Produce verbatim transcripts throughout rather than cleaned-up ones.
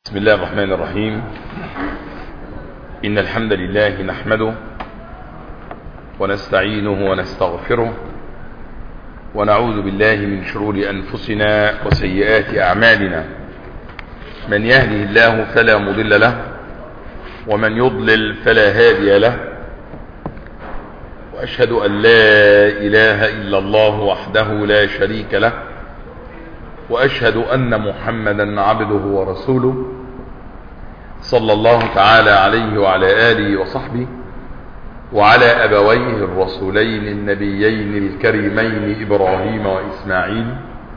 بسم الله الرحمن الرحيم. إن الحمد لله نحمده ونستعينه ونستغفره ونعوذ بالله من شرور أنفسنا وسيئات أعمالنا. من يهده الله فلا مضل له ومن يضلل فلا هادي له، وأشهد أن لا إله إلا الله وحده لا شريك له، وأشهد أن محمدا عبده ورسوله صلى الله تعالى عليه وعلى آله وصحبه وعلى أبويه الرسولين النبيين الكريمين إبراهيم وإسماعيل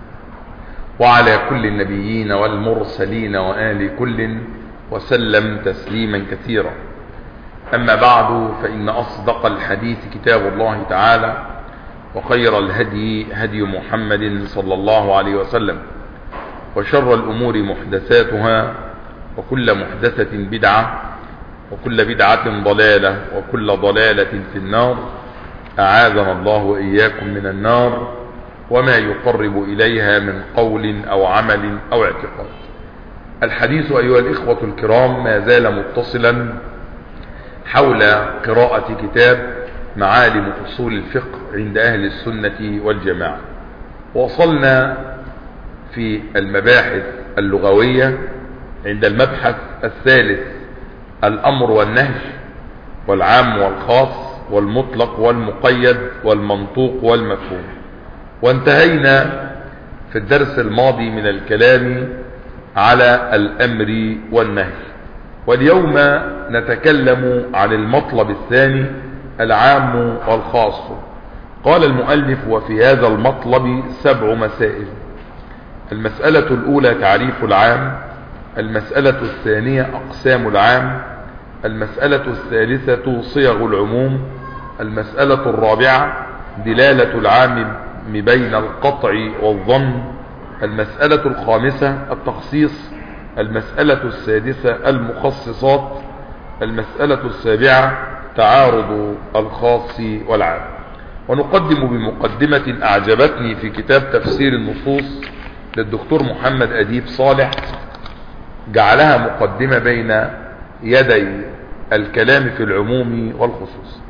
وعلى كل النبيين والمرسلين وآل كل وسلم تسليما كثيرا. أما بعد، فإن أصدق الحديث كتاب الله تعالى، وخير الهدي هدي محمد صلى الله عليه وسلم، وشر الأمور محدثاتها، وكل محدثة بدعة، وكل بدعة ضلالة، وكل ضلالة في النار. أعاذنا الله وإياكم من النار وما يقرب إليها من قول أو عمل أو اعتقاد. الحديث أيها الإخوة الكرام ما زال متصلا حول قراءة كتاب معالم أصول الفقه عند أهل السنة والجماعة. وصلنا في المباحث اللغوية عند المبحث الثالث: الأمر والنهي، والعام والخاص، والمطلق والمقيد، والمنطوق والمفهوم. وانتهينا في الدرس الماضي من الكلام على الأمر والنهي، واليوم نتكلم عن المطلب الثاني: العام والخاص. قال المؤلف: وفي هذا المطلب سبع مسائل. المسألة الأولى تعريف العام، المسألة الثانية أقسام العام، المسألة الثالثة صيغ العموم، المسألة الرابعة دلالة العام بين القطع والظن، المسألة الخامسة التخصيص، المسألة السادسة المخصصات، المسألة السابعة تعارض الخاص والعام. ونقدم بمقدمة أعجبتني في كتاب تفسير النصوص للدكتور محمد أديب صالح، جعلها مقدمة بين يدي الكلام في العموم والخصوص.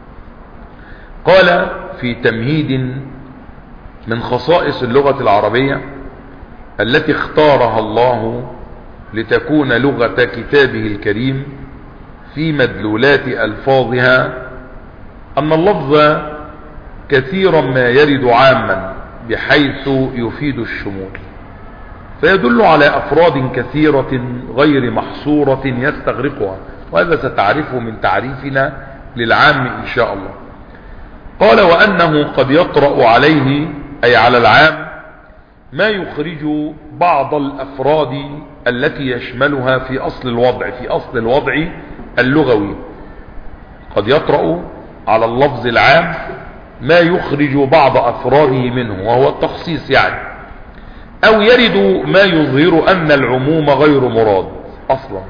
قال في تمهيد: من خصائص اللغة العربية التي اختارها الله لتكون لغة كتابه الكريم في مدلولات ألفاظها أن اللفظ كثيرا ما يرد عاما بحيث يفيد الشمول، فيدل على أفراد كثيرة غير محصورة يستغرقها، وهذا ستعرفه من تعريفنا للعام إن شاء الله. قال: وأنه قد يطرأ عليه، أي على العام، ما يخرج بعض الأفراد التي يشملها في أصل الوضع في أصل الوضع اللغوي. قد يطرأ على اللفظ العام ما يخرج بعض أفراده منه، وهو التخصيص يعني، أو يرد ما يظهر أن العموم غير مراد أصلا.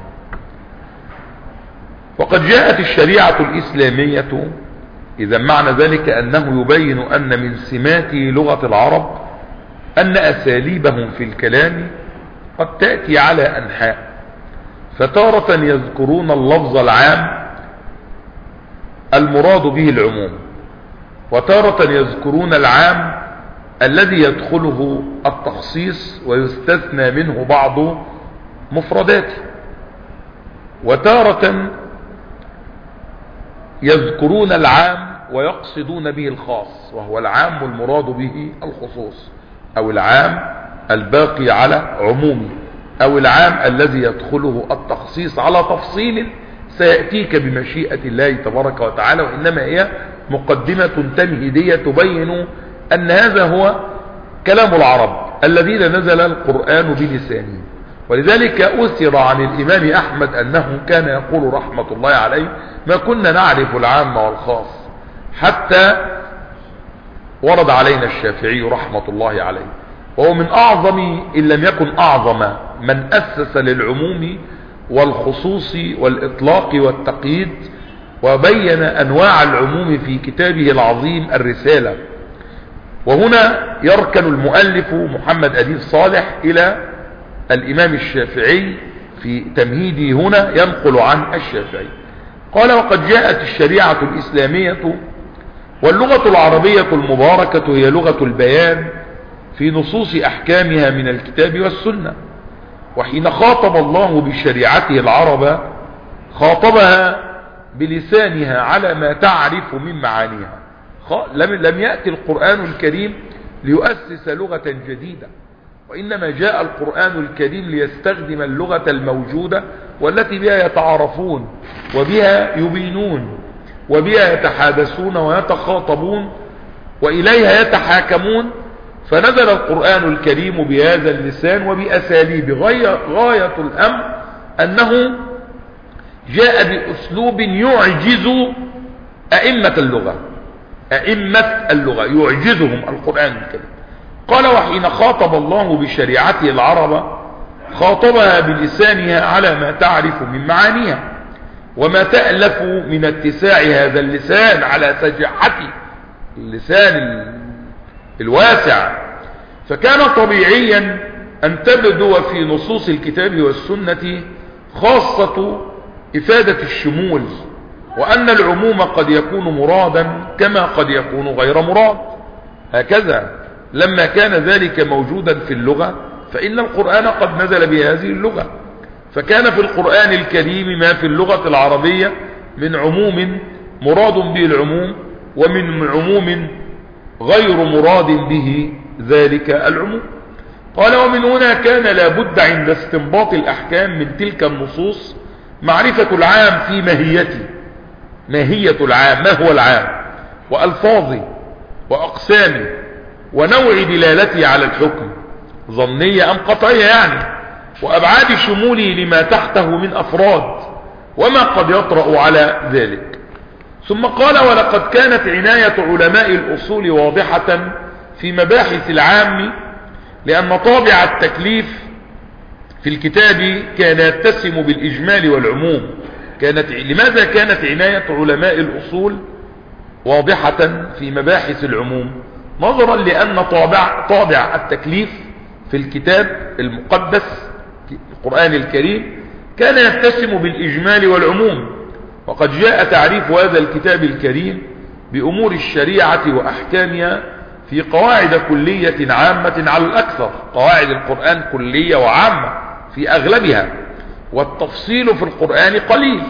وقد جاءت الشريعة الإسلامية، إذا معنى ذلك أنه يبين أن من سمات لغة العرب أن أساليبهم في الكلام قد تأتي على أنحاء، فتارة يذكرون اللفظ العام المراد به العموم، وتارة يذكرون العام الذي يدخله التخصيص ويستثنى منه بعض مفرداته، وتارة يذكرون العام ويقصدون به الخاص، وهو العام المراد به الخصوص، أو العام الباقي على عمومه، أو العام الذي يدخله التخصيص على تفصيل سيأتيك بمشيئة الله تبارك وتعالى، وإنما هي مقدمة تمهيدية تبين أن هذا هو كلام العرب الذين نزل القرآن بلسانهم. ولذلك أثر عن الإمام أحمد أنه كان يقول رحمة الله عليه: ما كنا نعرف العام والخاص حتى ورد علينا الشافعي رحمة الله عليه، وهو من أعظم إن لم يكن أعظم من أسس للعموم والخصوص والإطلاق والتقييد، وبين أنواع العموم في كتابه العظيم الرسالة. وهنا يركن المؤلف محمد أديب صالح إلى الإمام الشافعي في تمهيدي هنا ينقل عن الشافعي قال: وقد جاءت الشريعة الإسلامية واللغة العربية المباركة هي لغة البيان في نصوص أحكامها من الكتاب والسنة. وحين خاطب الله بشريعته العرب خاطبها بلسانها على ما تعرف من معانيها. لم يأتي القرآن الكريم ليؤسس لغة جديدة، وإنما جاء القرآن الكريم ليستخدم اللغة الموجودة والتي بها يتعارفون وبها يبينون وبها يتحادثون ويتخاطبون وإليها يتحاكمون. فنزل القرآن الكريم بهذا اللسان وبأساليب. غاية الأمر أنه جاء بأسلوب يعجز أئمة اللغة أئمة اللغة يعجزهم القرآن الكريم. قال: وحين خاطب الله بشريعته العرب خاطبها بلسانها على ما تعرف من معانيها وما تألف من اتساع هذا اللسان على سجحته اللسان الواسع. فكان طبيعيا أن تبدو في نصوص الكتاب والسنة خاصة إفادة الشمول، وأن العموم قد يكون مرادا كما قد يكون غير مراد. هكذا لما كان ذلك موجودا في اللغة فإن القرآن قد نزل بهذه اللغة، فكان في القرآن الكريم ما في اللغة العربية من عموم مراد به العموم ومن عموم غير مراد به ذلك العموم. قال: ومن هنا كان لابد عند استنباط الأحكام من تلك النصوص معرفة العام في ماهيته، ماهية العام، ما هو العام وألفاظه وأقسامه ونوع دلالته على الحكم، ظنية أم قطعية يعني، وأبعاد شموله لما تحته من أفراد وما قد يطرأ على ذلك. ثم قال: ولقد كانت عناية علماء الأصول واضحة في مباحث العام، لأن طابع التكليف في الكتاب كان يتسم بالإجمال والعموم. كانت لماذا كانت عناية علماء الأصول واضحة في مباحث العموم؟ نظرا لأن طابع, طابع التكليف في الكتاب المقدس القرآن الكريم كان يتسم بالإجمال والعموم، وقد جاء تعريف هذا الكتاب الكريم بأمور الشريعة وأحكامها في قواعد كلية عامة على الأكثر. قواعد القرآن كلية وعامة في أغلبها، والتفصيل في القرآن قليل،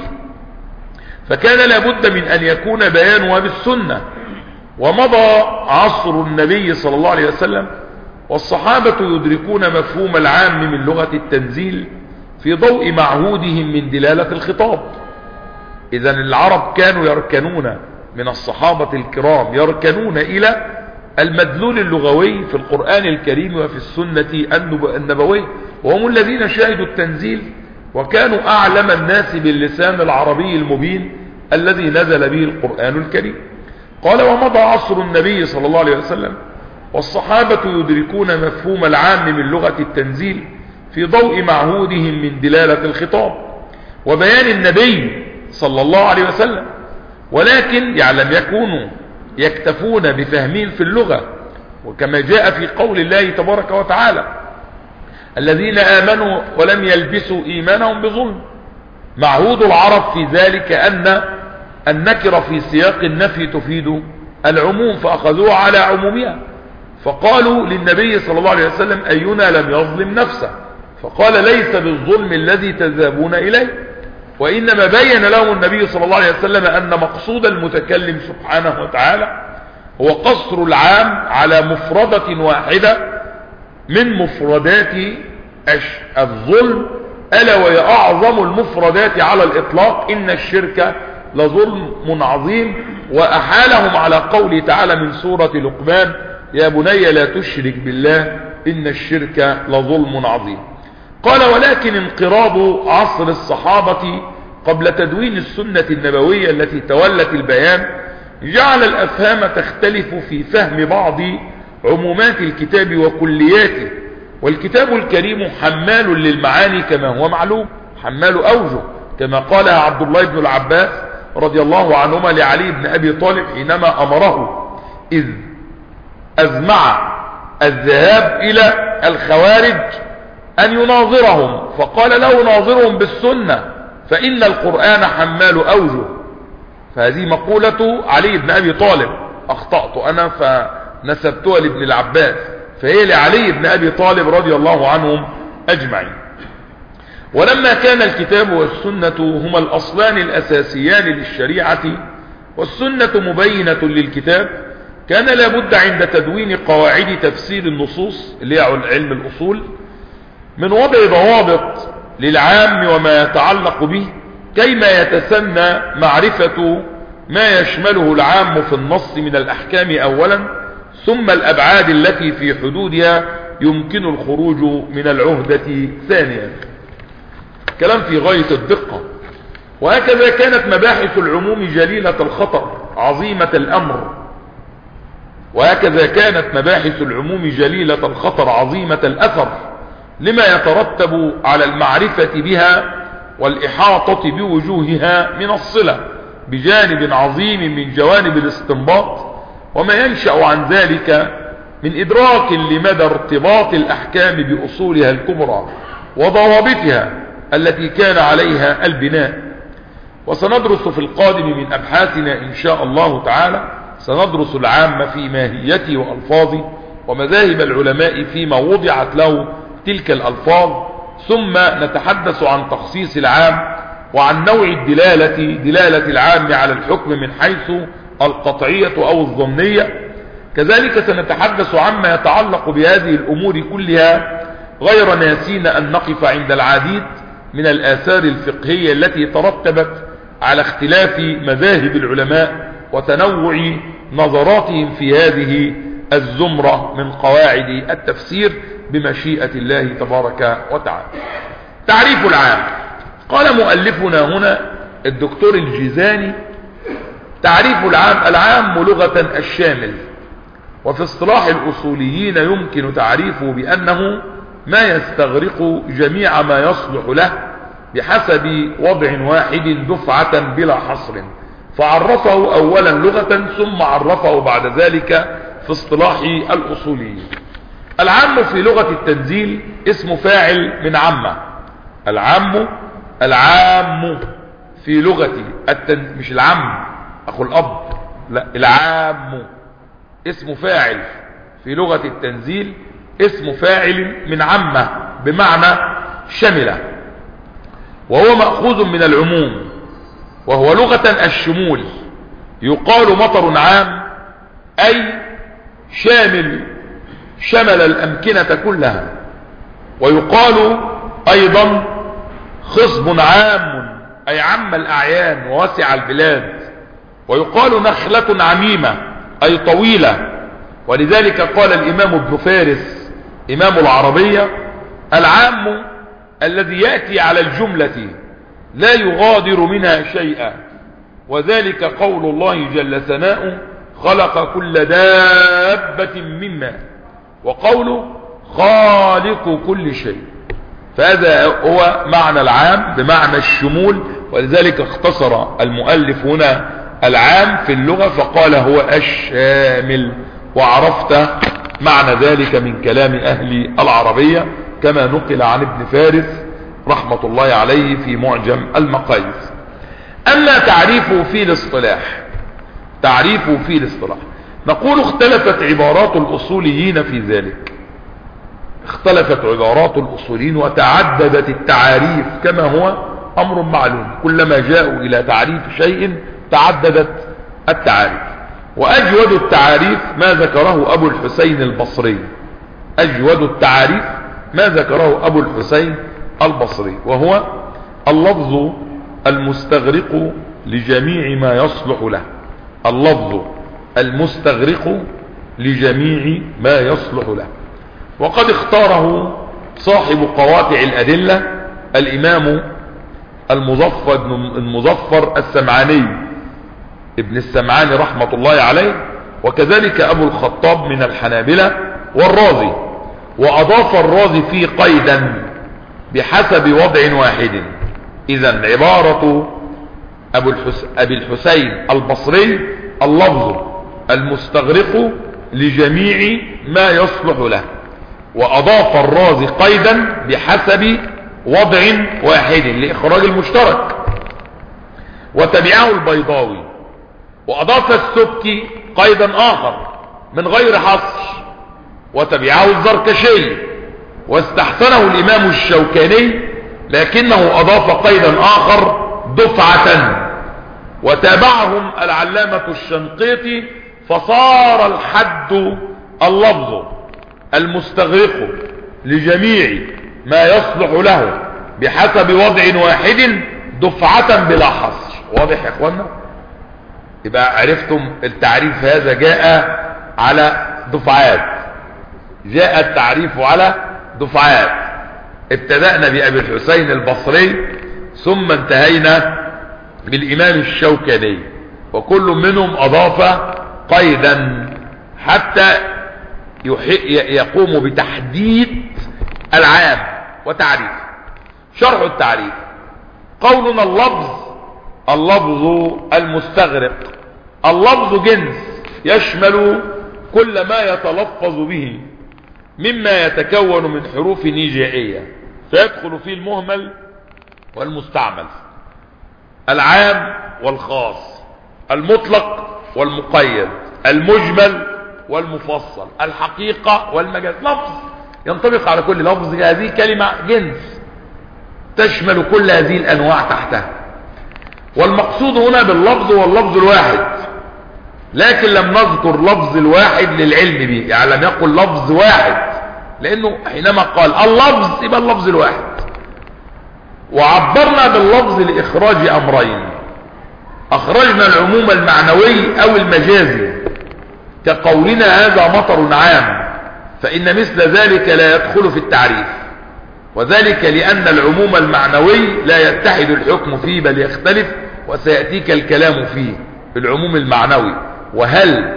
فكان لابد من أن يكون بيانها بالسنة. ومضى عصر النبي صلى الله عليه وسلم والصحابة يدركون مفهوم العام من لغة التنزيل في ضوء معهودهم من دلالة الخطاب. إذن العرب كانوا يركنون من الصحابة الكرام يركنون إلى المدلول اللغوي في القرآن الكريم وفي السنة النبوية، وهم الذين شاهدوا التنزيل وكانوا أعلم الناس باللسان العربي المبين الذي نزل به القرآن الكريم. قال: ومضى عصر النبي صلى الله عليه وسلم والصحابة يدركون مفهوم العام من لغة التنزيل في ضوء معهودهم من دلالة الخطاب وبيان النبي صلى الله عليه وسلم، ولكن يعلم يكونوا يكتفون بفهمين في اللغة، وكما جاء في قول الله تبارك وتعالى: الذين آمنوا ولم يلبسوا إيمانهم بظلم. معهود العرب في ذلك أن النكرة في سياق النفي تفيد العموم، فأخذوها على عمومها، فقالوا للنبي صلى الله عليه وسلم: أينا لم يظلم نفسه؟ فقال: ليس بالظلم الذي تذهبون إليه، وإنما بين لهم النبي صلى الله عليه وسلم أن مقصود المتكلم سبحانه وتعالى هو قصر العام على مفردة واحدة من مفردات الظلم، ألا وهي أعظم المفردات على الإطلاق: إن الشرك لظلم عظيم. وأحالهم على قوله تعالى من سورة لقمان: يا بني لا تشرك بالله إن الشرك لظلم عظيم. قال: ولكن انقراض عصر الصحابة قبل تدوين السنة النبوية التي تولت البيان جعل الأفهام تختلف في فهم بعض عمومات الكتاب وكلياته، والكتاب الكريم حمال للمعاني كما هو معلوم، حمال أوجه، كما قالها عبد الله بن العباس رضي الله عنهما لعلي بن أبي طالب حينما أمره إذ أزمع الذهاب إلى الخوارج أن يناظرهم، فقال له ناظرهم بالسنة فإن القرآن حمال أوجه. فهذه مقولة علي بن أبي طالب، أخطأت أنا فنسبتها لابن العباس، فهي لعلي بن أبي طالب رضي الله عنهم أجمعين. ولما كان الكتاب والسنة هما الأصلان الأساسيان للشريعة، والسنة مبينة للكتاب، كان لابد عند تدوين قواعد تفسير النصوص اللي هي علم الأصول من وضع ضوابط للعام وما يتعلق به، كيما يتسنى معرفة ما يشمله العام في النص من الأحكام أولا، ثم الأبعاد التي في حدودها يمكن الخروج من العهدة ثانيا. كلام في غاية الدقة. وهكذا كانت مباحث العموم جليلة الخطر عظيمة الأمر وهكذا كانت مباحث العموم جليلة الخطر عظيمة الأثر، لما يترتب على المعرفة بها والإحاطة بوجوهها من الصلة بجانب عظيم من جوانب الاستنباط، وما ينشأ عن ذلك من إدراك لمدى ارتباط الأحكام بأصولها الكبرى وضوابطها التي كان عليها البناء. وسندرس في القادم من أبحاثنا إن شاء الله تعالى، سندرس العام في ماهيته وألفاظه، ومذاهب العلماء فيما وضعت له تلك الألفاظ، ثم نتحدث عن تخصيص العام وعن نوع الدلالة، دلالة العام على الحكم من حيث القطعية أو الظنية. كذلك سنتحدث عما يتعلق بهذه الأمور كلها، غير ناسين أن نقف عند العديد من الآثار الفقهية التي ترتبت على اختلاف مذاهب العلماء وتنوع نظراتهم في هذه الزمرة من قواعد التفسير بمشيئة الله تبارك وتعالى. تعريف العام. قال مؤلفنا هنا الدكتور الجيزاني: تعريف العام: العام لغة الشامل، وفي اصطلاح الأصوليين يمكن تعريفه بأنه ما يستغرق جميع ما يصلح له بحسب وضع واحد دفعة بلا حصر، فعرفه أولا لغة ثم عرفه بعد ذلك في اصطلاح الأصوليين. العام في لغة التنزيل اسم فاعل من عامة. العام العام في لغة التنزيل، مش العم أخو الأب، لا، العام اسم فاعل في لغة التنزيل، اسم فاعل من عامة بمعنى شملة، وهو مأخوذ من العموم، وهو لغة الشمول. يقال مطر عام أي شامل، شمل الأمكنة كلها. ويقال أيضا خصب عام أي عم الأعيان ووسع البلاد. ويقال نخلة عميمة أي طويلة. ولذلك قال الإمام ابن فارس إمام العربية: العام الذي يأتي على الجملة لا يغادر منها شيئا، وذلك قول الله جل ثناؤه: خلق كل دابة مما، وقوله خالق كل شيء. فهذا هو معنى العام بمعنى الشمول. ولذلك اختصر المؤلف هنا العام في اللغة فقال هو الشامل، وعرفت معنى ذلك من كلام أهل العربية كما نقل عن ابن فارس رحمة الله عليه في معجم المقاييس. أما تعريفه في الاصطلاح، تعريفه في الاصطلاح نقول اختلفت عبارات الأصوليين في ذلك، اختلفت عبارات الأصوليين وتعددت التعاريف كما هو أمر معلوم. كلما جاءوا إلى تعريف شيء تعددت التعاريف، وأجود التعاريف ما ذكره أبو الحسين البصري. أجود التعاريف ما ذكره أبو الحسين البصري، وهو اللفظ المستغرق لجميع ما يصلح له. اللفظ المستغرق لجميع ما يصلح له. وقد اختاره صاحب قواطع الأدلة الإمام المظفر المظفر السمعاني ابن السمعاني رحمة الله عليه، وكذلك أبو الخطاب من الحنابلة والرازي. وأضاف الرازي فيه قيدا بحسب وضع واحد. إذن عبارة أبو الحس... أبي الحسين البصري: اللفظ المستغرق لجميع ما يصلح له. وأضاف الرازي قيدا بحسب وضع واحد لإخراج المشترك، وتبعه البيضاوي، وأضاف السبكي قيدا آخر من غير حصر، وتبعه الزركشي، واستحسنه الإمام الشوكاني لكنه أضاف قيدا آخر دفعة، وتابعهم العلامة الشنقيطي، فصار الحد اللفظ المستغرق لجميع ما يصلح له بحسب وضع واحد دفعة بلا حصر. واضح يا اخوانا؟ يبقى عرفتم التعريف هذا جاء على دفعات، جاء التعريف على دفعات. ابتدأنا بأبي الحسين البصري ثم انتهينا بالإمام الشوكاني، وكل منهم أضاف قيدا حتى يقوم بتحديد العام وتعريف. شرح التعريف: قولنا اللفظ، اللفظ المستغرق. اللفظ جنس يشمل كل ما يتلفظ به مما يتكون من حروف نيجائية، فيدخل فيه المهمل والمستعمل، العام والخاص، المطلق والمقيد، المجمل والمفصل، الحقيقة والمجاز. لفظ ينطبق على كل لفظ. هذه كلمة جنس تشمل كل هذه الأنواع تحتها. والمقصود هنا باللفظ هو اللفظ الواحد، لكن لم نذكر لفظ الواحد للعلم به، يعني لم يقل لفظ واحد، لأنه حينما قال اللفظ يبقى اللفظ الواحد. وعبرنا باللفظ لإخراج أمرين: أخرجنا العموم المعنوي أو المجازي، كقولنا هذا مطر عام، فإن مثل ذلك لا يدخل في التعريف، وذلك لأن العموم المعنوي لا يتحد الحكم فيه بل يختلف، وسيأتيك الكلام فيه العموم المعنوي. وهل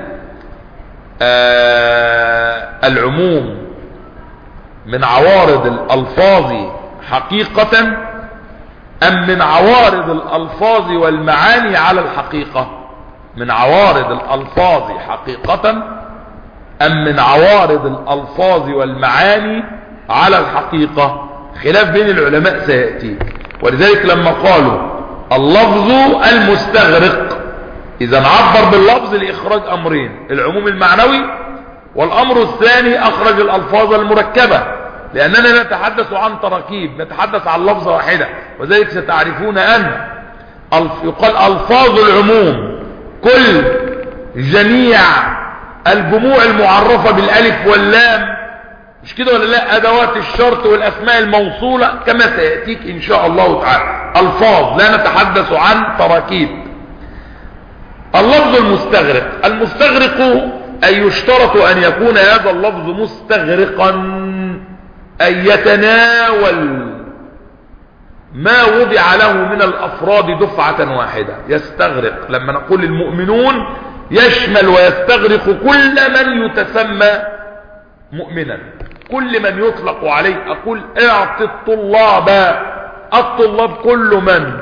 آه العموم من عوارض الألفاظ حقيقة أم من عوارض الألفاظ والمعاني على الحقيقة؟ من عوارض الألفاظ حقيقة أم من عوارض الألفاظ والمعاني على الحقيقة؟ خلاف بين العلماء سيأتي. ولذلك لما قالوا اللفظ المستغرق، إذا عبر باللفظ لإخراج أمرين: العموم المعنوي، والأمر الثاني أخرج الألفاظ المركبة، لأننا نتحدث عن تراكيب، نتحدث عن لفظة واحدة. وذلك ستعرفون أن يقال ألفاظ العموم كل جميع الجموع المعرفة بالألف واللام، مش كده ولا لا؟ أدوات الشرط والأسماء الموصولة كما سيأتيك إن شاء الله تعالى. ألفاظ، لا نتحدث عن تراكيب. اللفظ المستغرق، المستغرق أي يشترط أن يكون هذا اللفظ مستغرقا، أي يتناول ما وضع له من الأفراد دفعة واحدة. يستغرق لما نقول المؤمنون يشمل ويستغرق كل من يتسمى مؤمنا، كل من يطلق عليه. أقول اعطي الطلاب، الطلاب كل من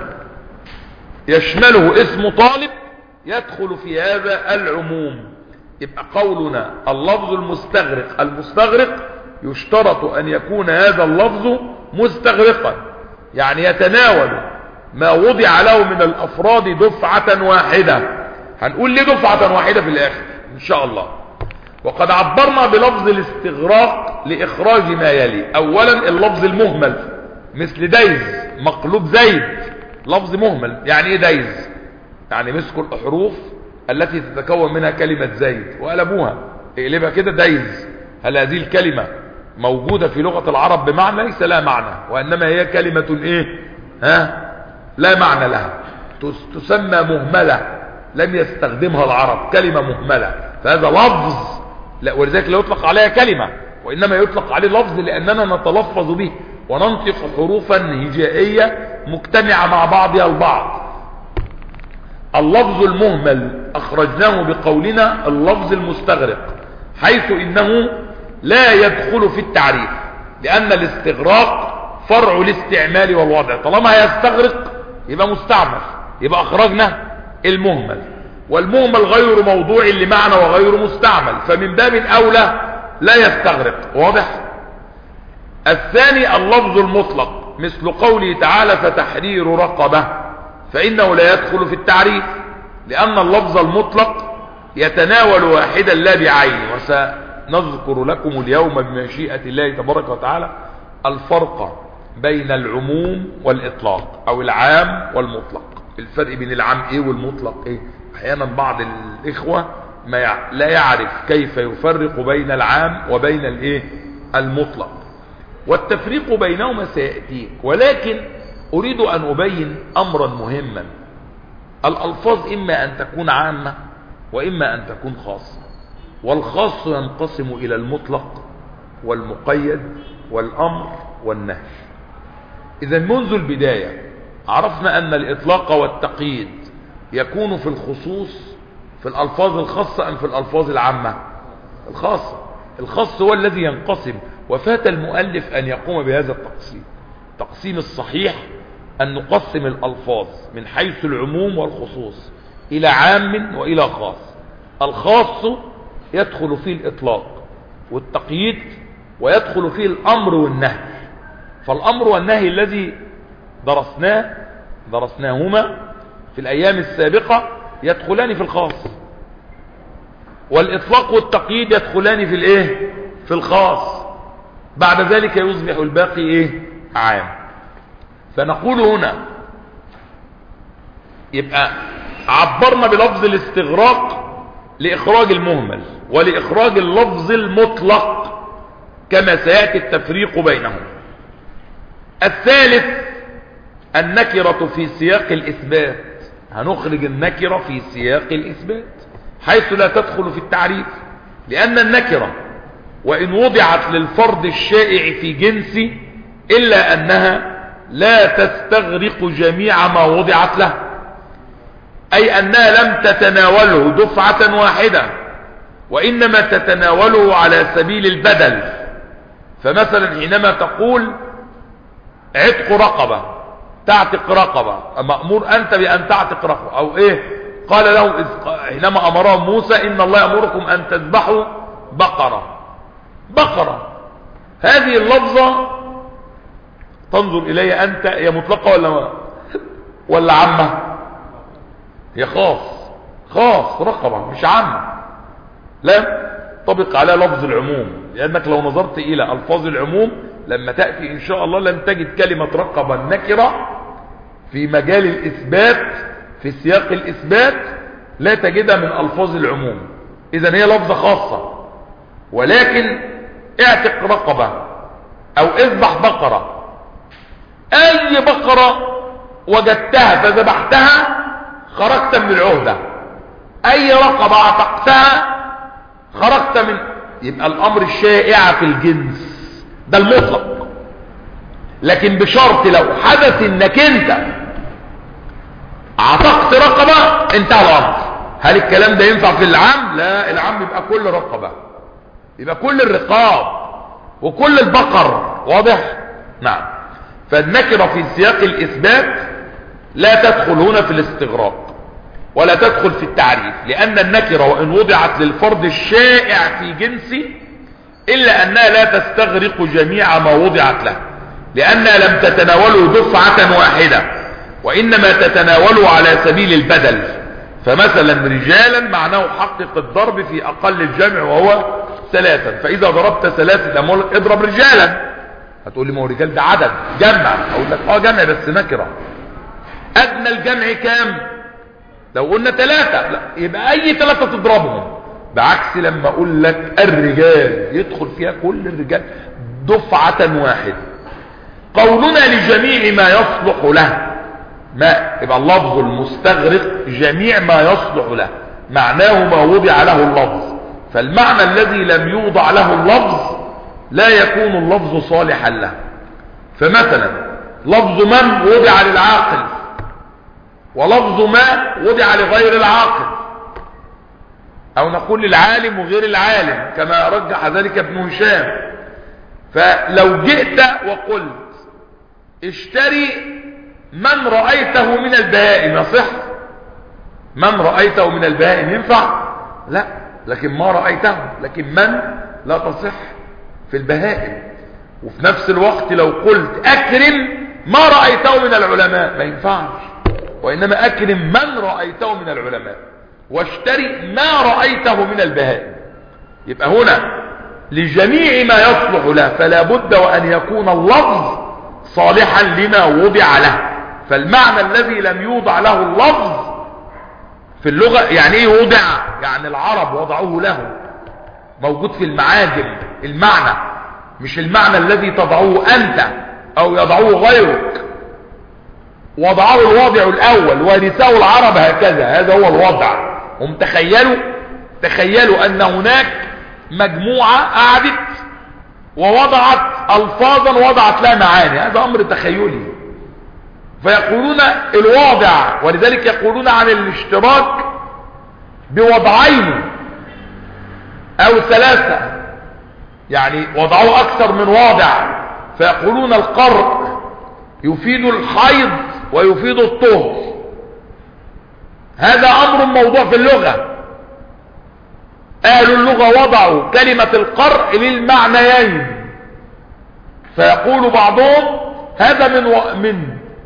يشمله اسم طالب يدخل في هذا العموم. يبقى قولنا اللفظ المستغرق، المستغرق يشترط أن يكون هذا اللفظ مستغرقا، يعني يتناول ما وضع له من الأفراد دفعة واحدة. هنقول ليه دفعة واحدة في الآخر إن شاء الله. وقد عبرنا بلفظ الاستغراق لإخراج ما يلي: أولا اللفظ المهمل، مثل ديز مقلوب زيد، لفظ مهمل. يعني ايه ديز؟ يعني مسكوا الحروف التي تتكون منها كلمة زيد وقلبوها، اقلبها كده ديز. هل هذه الكلمة موجودة في لغة العرب بمعنى؟ ليس لا معنى، وإنما هي كلمة ايه؟ ها؟ لا معنى لها، تسمى مهملة، لم يستخدمها العرب، كلمة مهملة. فهذا لفظ، لا، ولذلك لا يطلق عليها كلمة، وإنما يطلق عليه لفظ لأننا نتلفظ به وننطق حروفا هجائية مجتمعة مع بعضها البعض. اللفظ المهمل أخرجناه بقولنا اللفظ المستغرق، حيث إنه لا يدخل في التعريف، لأن الاستغراق فرع الاستعمال والوضع. طالما يستغرق يبقى مستعمل، يبقى أخرجنا المهمل، والمهمل غير موضوع لمعنى وغير مستعمل، فمن باب أولى لا يستغرق. واضح؟ الثاني اللفظ المطلق مثل قوله تعالى فتحرير رقبة، فإنه لا يدخل في التعريف، لأن اللفظ المطلق يتناول واحدا لا بعين. وسنذكر لكم اليوم بمشيئة الله تبارك وتعالى الفرق بين العموم والإطلاق أو العام والمطلق. الفرق بين العام ايه والمطلق ايه؟ احيانا بعض الإخوة ما يع... لا يعرف كيف يفرق بين العام وبين الايه المطلق، والتفريق بينهما سيأتيك، ولكن أريد أن أبين أمرا مهما. الألفاظ إما أن تكون عامة وإما أن تكون خاصة، والخاص ينقسم إلى المطلق والمقيد والأمر والنهي. إذا منذ البداية عرفنا أن الإطلاق والتقييد يكون في الخصوص في الألفاظ الخاصة أم في الألفاظ العامة؟ الخاصة. الخاص هو الذي ينقسم، وفات المؤلف أن يقوم بهذا التقسيم. التقسيم الصحيح أن نقسم الألفاظ من حيث العموم والخصوص إلى عام وإلى خاص. الخاص يدخل فيه الإطلاق والتقييد، ويدخل فيه الأمر والنهي. فالأمر والنهي الذي درسناه درسناهما في الأيام السابقة يدخلان في الخاص، والإطلاق والتقييد يدخلان في الإيه؟ في الخاص. بعد ذلك يصبح الباقي إيه؟ عام. فنقول هنا يبقى عبرنا بلفظ الاستغراق لإخراج المهمل ولإخراج اللفظ المطلق كما سيأتي التفريق بينهم. الثالث النكرة في سياق الإثبات. هنخرج النكرة في سياق الإثبات حيث لا تدخل في التعريف، لأن النكرة وإن وضعت للفرد الشائع في جنس إلا أنها لا تستغرق جميع ما وضعت له، أي أنها لم تتناوله دفعة واحدة، وإنما تتناوله على سبيل البدل. فمثلا حينما تقول عتق رقبة، تعتق رقبة، مأمور أنت بأن تعتق رقبة، أو إيه قال له حينما أمرهم موسى إن الله يأمركم أن تذبحوا بقرة. بقرة هذه اللفظة تنظر إلي أنت هي مطلقة ولا ولا عامة؟ هي خاص. خاص رقبة مش عامة، لا طبق على لفظ العموم، لأنك لو نظرت إلى ألفاظ العموم لما تأتي إن شاء الله لن تجد كلمة رقبة النكرة في مجال الإثبات في سياق الإثبات، لا تجدها من ألفاظ العموم. إذن هي لفظة خاصة. ولكن اعتق رقبة أو اذبح بقرة، أي بقرة وجدتها فذبحتها خرجت من العهدة، أي رقبة اعتقتها خرجت من. يبقى الأمر الشائع في الجنس ده المطلق، لكن بشرط لو حدث انك انت عتقت رقبة انتهى الامر. هل الكلام ده ينفع في العام؟ لا، العام يبقى كل رقبة، يبقى كل الرقاب وكل البقر. واضح؟ نعم. فالنكرة في سياق الإثبات لا تدخل هنا في الاستغراق ولا تدخل في التعريف، لأن النكرة وإن وضعت للفرد الشائع في جنسه إلا أنها لا تستغرق جميع ما وضعت له، لأنها لم تتناوله دفعة واحدة، وإنما تتناوله على سبيل البدل. فمثلا رجالا معناه حقق الضرب في أقل الجمع وهو ثلاثا، فإذا ضربت ثلاثة اضرب رجالا. هتقول لي ما هو رجال ده عدد جمع، أقول لك اه جمع بس نكرة. أدنى الجمع كام؟ لو قلنا ثلاثة لا يبقى أي ثلاثة تضربهم، بعكس لما أقول لك الرجال يدخل فيها كل الرجال دفعة واحد. قولنا لجميع ما يصلح له، ما يبقى اللفظ المستغرق جميع ما يصلح له، معناه ما وضع له اللفظ. فالمعنى الذي لم يوضع له اللفظ لا يكون اللفظ صالحا له. فمثلا لفظ من وضع للعاقل، ولفظ ما وضع لغير العاقل، او نقول للعالم وغير العالم كما رجح ذلك ابن هشام. فلو جئت وقلت اشتري من رأيته من البهائم يصح؟ من رأيته من البهائم ينفع؟ لا، لكن ما رأيته، لكن من لا تصح في البهائم. وفي نفس الوقت لو قلت أكرم ما رأيته من العلماء ما ينفعش، وإنما أكرم من رأيته من العلماء، واشتري ما رأيته من البهائم. يبقى هنا لجميع ما يصلح له، فلا بد وأن يكون اللفظ صالحا لما وضع له. فالمعنى الذي لم يوضع له اللفظ في اللغة، يعني ايه وضع؟ يعني العرب وضعوه له، موجود في المعاجم المعنى، مش المعنى الذي تضعوه أنت أو يضعوه غيرك. وضعه الواضع الأول ونساء العرب هكذا، هذا هو الوضع. هم تخيلوا تخيلوا أن هناك مجموعة قعدت ووضعت ألفاظا وضعت لها معاني، هذا أمر تخيلي. فيقولون الواضع، ولذلك يقولون عن الاشتراك بوضعين أو ثلاثة، يعني وضعوا أكثر من واضع. فيقولون القرء يفيد الحيض ويفيد الطهر، هذا أمر موضوع في اللغة. أهل اللغة وضعوا كلمة القرء للمعنيين، فيقول بعضهم هذا من و... من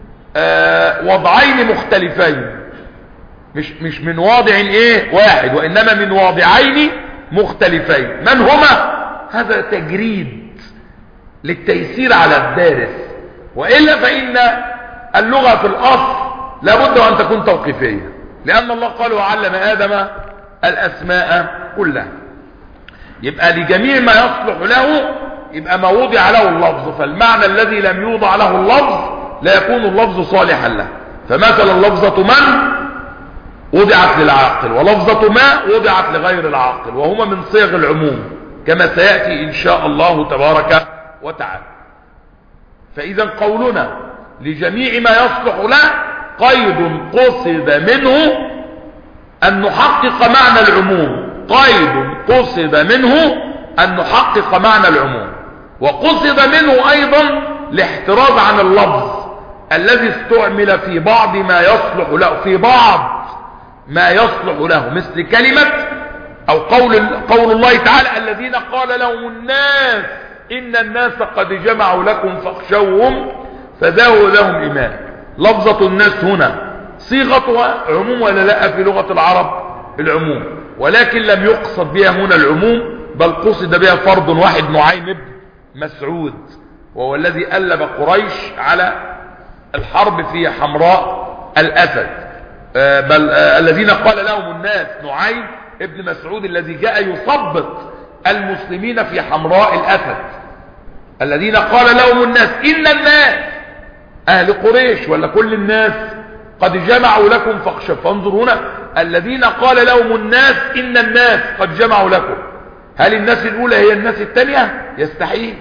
آه وضعين مختلفين، مش مش من واضع ايه واحد، وإنما من واضعين مختلفين. من هما؟ هذا تجريد للتيسير على الدارس، وإلا فإن اللغة في الأصل لابد أن تكون توقيفية، لأن الله قال وعلم آدم الأسماء كلها. يبقى لجميع ما يصلح له يبقى ما وضع له اللفظ، فالمعنى الذي لم يوضع له اللفظ لا يكون اللفظ صالحا له. فمثلا لفظة من وضعت للعاقل، ولفظة ما وضعت لغير العاقل، وهما من صيغ العموم كما سيأتي إن شاء الله تبارك وتعالى. فإذا قولنا لجميع ما يصلح له قيد قصد منه أن نحقق معنى العموم، قيد قصد منه أن نحقق معنى العموم، وقصد منه أيضا الاحتراز عن اللفظ الذي استعمل في بعض ما يصلح له، في بعض ما يصلح له، مثل كلمة أو قول, قول الله تعالى الذين قال لهم الناس إن الناس قد جمعوا لكم فاخشوهم فزادوا لهم إيمانا. لفظة الناس هنا صيغتها عموم ولا لا في لغة العرب؟ العموم، ولكن لم يقصد بها هنا العموم، بل قصد بها فرد واحد، نعيم بن مسعود، وهو الذي ألب قريش على الحرب في حمراء الأسد. بل الذين قال لهم الناس نعيم ابن مسعود الذي جاء يثبط المسلمين في حمراء الأسد. الذين قال لهم الناس إن الناس أهل قريش ولا كل الناس قد جمعوا لكم فاخشوا. فانظر هنا الذين قال لهم الناس إن الناس قد جمعوا لكم، هل الناس الأولى هي الناس الثانية؟ يستحيل.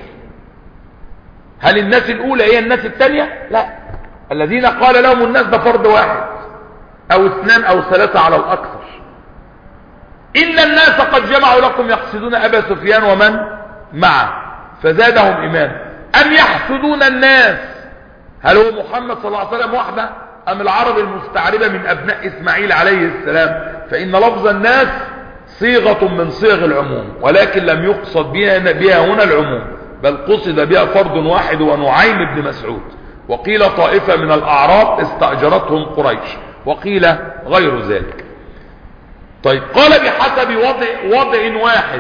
هل الناس الأولى هي الناس الثانية؟ لا. الذين قال لهم الناس ده فرد واحد أو اثنان أو ثلاثة على الأكثر. إن الناس قد جمعوا لكم يقصدون أبا سفيان ومن معه فزادهم إيمانا. أم يحسدون الناس؟ هل هو محمد صلى الله عليه وسلم وحده أم العرب المستعربة من أبناء إسماعيل عليه السلام؟ فإن لفظ الناس صيغة من صيغ العموم، ولكن لم يقصد بها, بها هنا العموم، بل قصد بها فرد واحد ونعيم بن مسعود. وقيل طائفة من الأعراب استأجرتهم قريش، وقيل غير ذلك. طيب قال بحسب وضع, وضع واحد،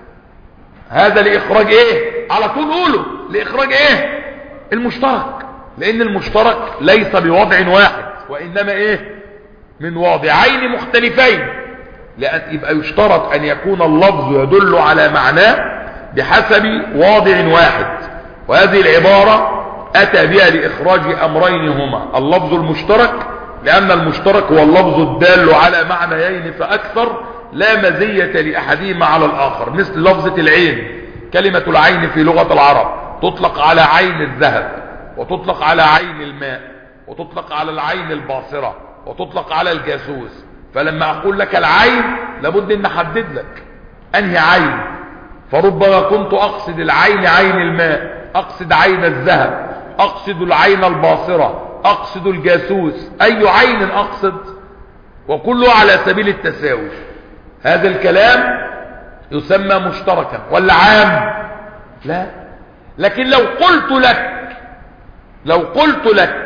هذا لإخراج ايه؟ على طول قوله لإخراج ايه؟ المشترك، لأن المشترك ليس بوضع واحد وإنما ايه؟ من وضعين مختلفين، لأن يبقى يشترط أن يكون اللفظ يدل على معناه بحسب واضع واحد. وهذه العبارة أتى بها لإخراج أمرين هما اللفظ المشترك، لأن المشترك هو اللفظ الدال على معنيين فأكثر لا مزية لأحدهما على الآخر، مثل لفظة العين. كلمة العين في لغة العرب تطلق على عين الذهب، وتطلق على عين الماء، وتطلق على العين الباصرة، وتطلق على الجاسوس. فلما أقول لك العين لابد أن أحدد لك أنهي عين، فربما كنت أقصد العين عين الماء، أقصد عين الذهب، أقصد العين الباصرة، أقصد الجاسوس، أي عين أقصد، وكله على سبيل التساوي. هذا الكلام يسمى مشتركا ولا عام؟ لا، لكن لو قلت لك لو قلت لك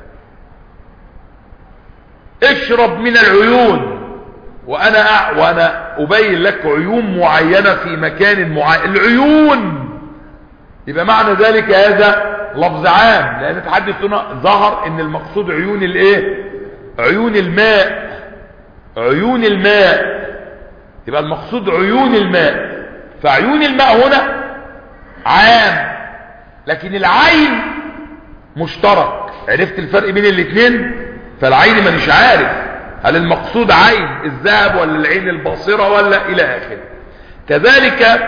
اشرب من العيون، وانا أع... وانا ابين لك عيون معينة في مكان معين، العيون، يبقى معنى ذلك هذا لفظ عام، لان تحدث هنا ظهر ان المقصود عيون الايه؟ عيون الماء، عيون الماء، يبقى المقصود عيون الماء. فعيون الماء هنا عام، لكن العين مشترك. عرفت الفرق بين الاثنين؟ فالعين ما مش عارف هل المقصود عين الذهب ولا العين الباصرة ولا الى اخره. كذلك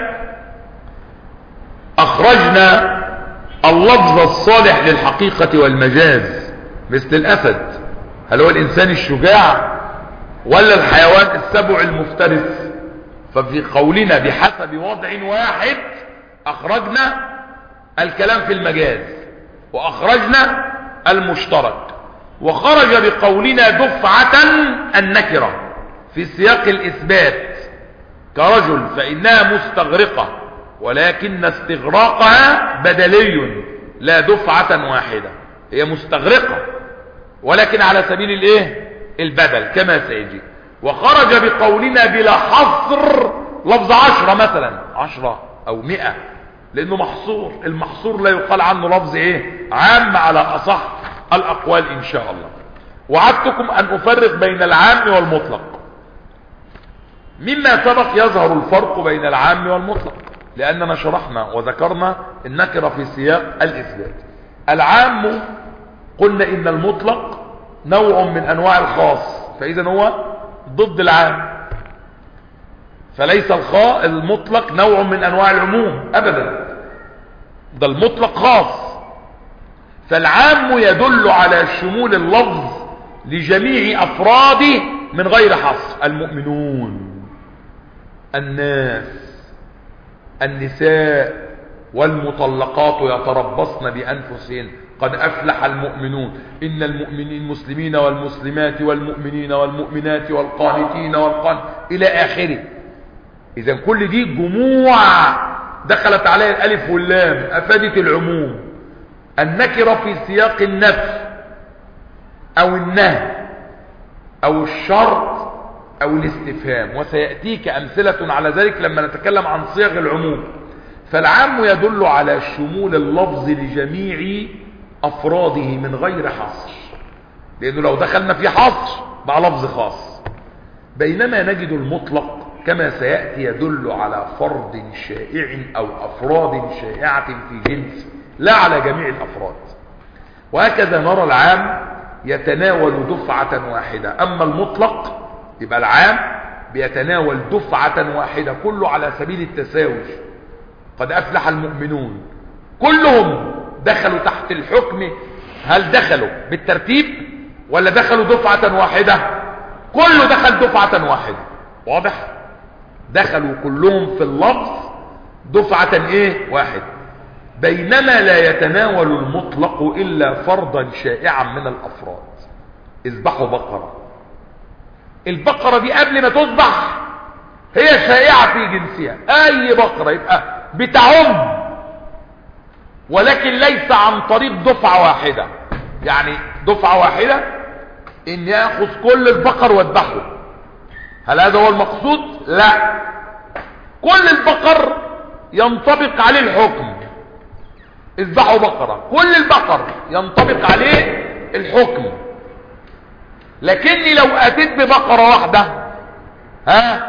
اخرجنا اللفظ الصالح للحقيقة والمجاز، مثل الاسد، هل هو الانسان الشجاع ولا الحيوان السبع المفترس؟ ففي قولنا بحسب وضع واحد اخرجنا الكلام في المجاز واخرجنا المشترك، وخرج بقولنا دفعة النكرة في سياق الاثبات كرجل فانها مستغرقة، ولكن استغراقها بدلي لا دفعة واحدة، هي مستغرقة ولكن على سبيل الايه؟ البدل كما سيجي. وخرج بقولنا بلا حصر لفظ عشرة مثلا، عشرة او مئة، لانه محصور، المحصور لا يقال عنه لفظ ايه؟ عام على اصح الاقوال ان شاء الله. وعدتكم ان افرق بين العام والمطلق. مما سبق يظهر الفرق بين العام والمطلق، لاننا شرحنا وذكرنا النكرة في سياق الاثبات. العام قلنا ان المطلق نوع من انواع الخاص، فاذا هو ضد العام، فليس الخاء المطلق نوع من انواع العموم ابدا، ده المطلق خاص. فالعام يدل على شمول اللفظ لجميع افراده من غير حصر، المؤمنون، الناس، النساء، والمطلقات يتربصن بانفسهن، قد افلح المؤمنون، ان المؤمنين المسلمين والمسلمات والمؤمنين والمؤمنات والقانتين والقان الى اخره. اذا كل دي جموع دخلت عليها الالف واللام افادت العموم. النكرة في سياق النفي او النهي او الشرط او الاستفهام، وسيأتيك امثلة على ذلك لما نتكلم عن صيغ العموم. فالعام يدل على شمول اللفظ لجميع افراده من غير حصر، لانه لو دخلنا في حصر بقى لفظ خاص. بينما نجد المطلق كما سيأتي يدل على فرد شائع او افراد شائعة في جنس، لا على جميع الافراد. وهكذا نرى العام يتناول دفعة واحدة، اما المطلق يبقى العام بيتناول دفعة واحدة، كله على سبيل التساوي. قد افلح المؤمنون كلهم دخلوا تحت الحكم، هل دخلوا بالترتيب ولا دخلوا دفعة واحدة؟ كله دخل دفعة واحدة، واضح؟ دخلوا كلهم في اللفظ دفعة ايه؟ واحد. بينما لا يتناول المطلق الا فردا شائعا من الافراد. اذبحوا بقرة، البقرة دي قبل ما تذبح هي شائعة في جنسها، اي بقرة يبقى بتعم، ولكن ليس عن طريق دفعة واحدة. يعني دفعة واحدة ان ياخذ كل البقر واذبحه، هل هذا هو المقصود؟ لا، كل البقر ينطبق عليه الحكم، اذبحوا بقرة، كل البقر ينطبق عليه الحكم. لكني لو اتيت ببقرة واحدة ها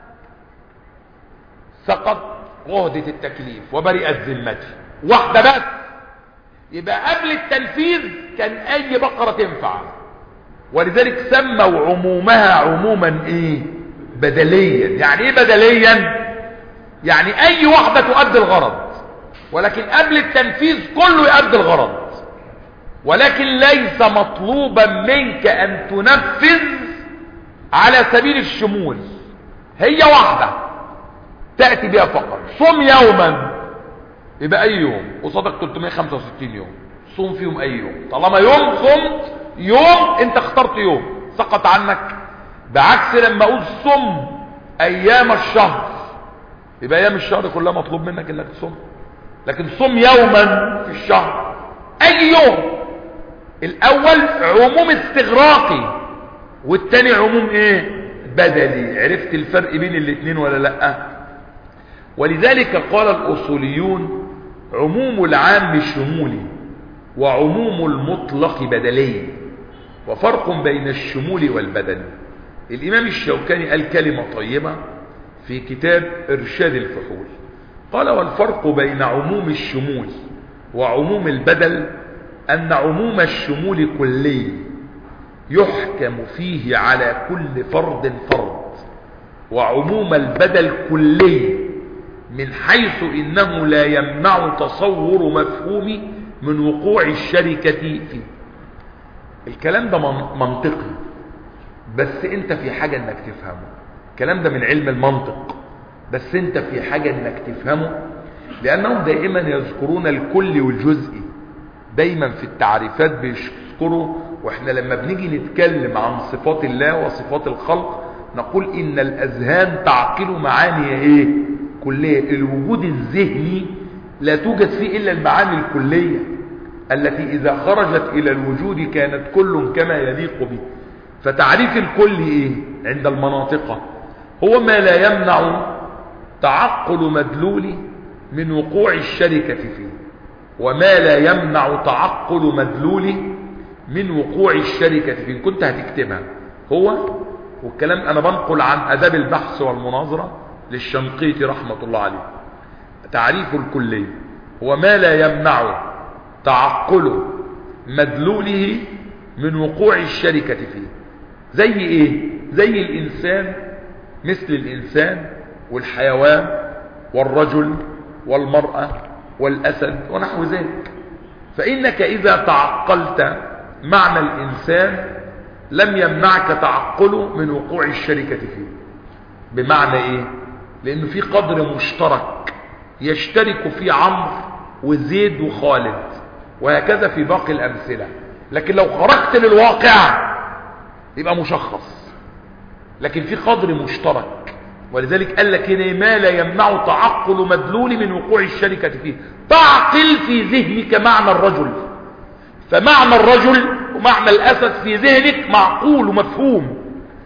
سقط عهدة التكليف وبرئت ذمتي، واحدة بس، يبقى قبل التنفيذ كان اي بقرة تنفع. ولذلك سموا عمومها عموما ايه؟ بدليا. يعني ايه بدليا؟ يعني اي واحدة تؤدي الغرض، ولكن قبل التنفيذ كله يؤدي الغرض، ولكن ليس مطلوبا منك ان تنفذ على سبيل الشمول. هي واحدة تأتي بها فقط. صم يوما، يبقى اي يوم، وصدق ثلاثمائة وخمسة وستين يوم، صوم فيهم اي يوم، طالما يوم صمت يوم، انت اخترت يوم سقط عنك. بعكس لما اقول صم ايام الشهر، يبقى ايام الشهر كلها مطلوب منك انك تصوم. لكن صم يوما في الشهر، اي يوم. الاول عموم استغراقي والتاني عموم ايه؟ بدلي. عرفت الفرق بين الاثنين ولا لا؟ ولذلك قال الاصوليون عموم العام شمولي وعموم المطلق بدلي، وفرق بين الشمول والبدل. الامام الشوكاني قال كلمة طيبة في كتاب ارشاد الفحول، قال والفرق بين عموم الشمول وعموم البدل ان عموم الشمول كلي يحكم فيه على كل فرد فرد، وعموم البدل كلي من حيث انه لا يمنع تصور مفهوم من وقوع الشركة فيه. الكلام ده منطقي، بس انت في حاجة انك تفهمه. الكلام ده من علم المنطق، بس انت في حاجة انك تفهمه، لانهم دائما يذكرون الكل والجزء. دايما في التعريفات بيذكروا، واحنا لما بنيجي نتكلم عن صفات الله وصفات الخلق نقول ان الاذهان تعقل معاني ايه؟ كلية. الوجود الذهني لا توجد فيه الا المعاني الكلية التي اذا خرجت الى الوجود كانت كل كما يليق به. فتعريف الكل ايه عند المناطق؟ هو ما لا يمنع تعقل مدلول من وقوع الشركة فيه، وما لا يمنع تعقل مدلول من وقوع الشركة فيه. كنت هتكتبها هو، والكلام انا بنقل عن اداب البحث والمناظرة للشنقيطي رحمة الله عليه. تعريف الكلي هو ما لا يمنع تعقل مدلوله من وقوع الشركة فيه. زي ايه؟ زي الانسان، مثل الانسان والحيوان والرجل والمرأة والاسد ونحو ذلك. فانك اذا تعقلت معنى الانسان لم يمنعك تعقله من وقوع الشركة فيه. بمعنى ايه؟ لانه في قدر مشترك يشترك فيه عمرو وزيد وخالد، وهكذا في باقي الامثلة. لكن لو خرجت للواقع يبقى مشخص، لكن في قدر مشترك. ولذلك قال لك هنا ما لا يمنع تعقل مدلول من وقوع الشركة فيه. تعقل في ذهنك معنى الرجل، فمعنى الرجل ومعنى الاسد في ذهنك معقول ومفهوم،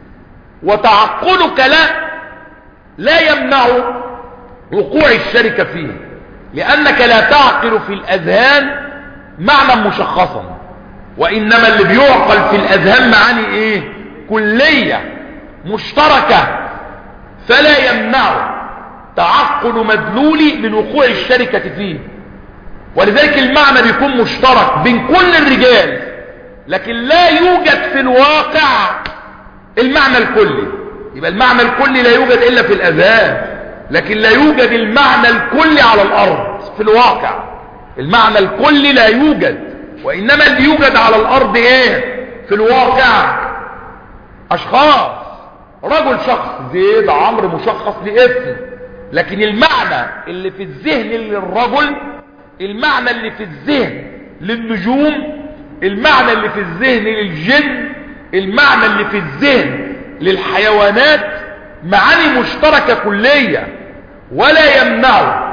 وتعقلك لا لا يمنع وقوع الشركة فيه، لانك لا تعقل في الاذهان معنى مشخصا، وانما اللي بيعقل في الاذهان معاني ايه؟ كلية مشتركة، فلا يمنع تعقل مدلولي من وقوع الشركة فيه. ولذلك المعنى بيكون مشترك بين كل الرجال، لكن لا يوجد في الواقع المعنى الكلي. يبقى المعنى الكلي لا يوجد الا في الاذهان، لكن لا يوجد المعنى الكلي على الارض في الواقع. المعنى الكلي لا يوجد، وانما اللي يوجد على الارض ايه في الواقع؟ اشخاص، رجل شخص، زيد عمرو مشخص لاسم، لكن المعنى اللي في الذهن للرجل، المعنى اللي في الذهن للنجوم، المعنى اللي في الذهن للجن، المعنى اللي في الذهن للحيوانات، معاني مشتركة كلية، ولا يمنع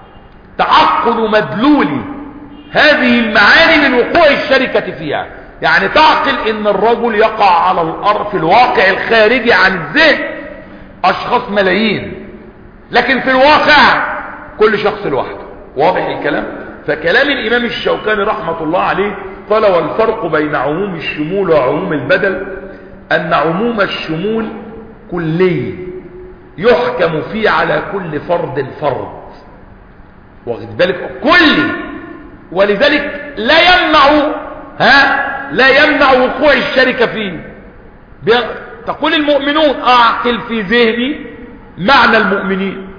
تعقل مدلول هذه المعاني من وقوع الشركة فيها. يعني تعقل ان الرجل يقع على الارض في الواقع الخارجي عن الذهن اشخاص ملايين، لكن في الواقع كل شخص لوحده. واضح الكلام؟ فكلام الامام الشوكاني رحمة الله عليه قال والفرق بين عموم الشمول وعموم البدل ان عموم الشمول كلي يحكم فيه على كل فرد فرد، واخد بالك؟ كلي، ولذلك لا يمنع ها لا يمنع وقوع الشركة فيه. تقول المؤمنون اعقل في ذهني معنى المؤمنين،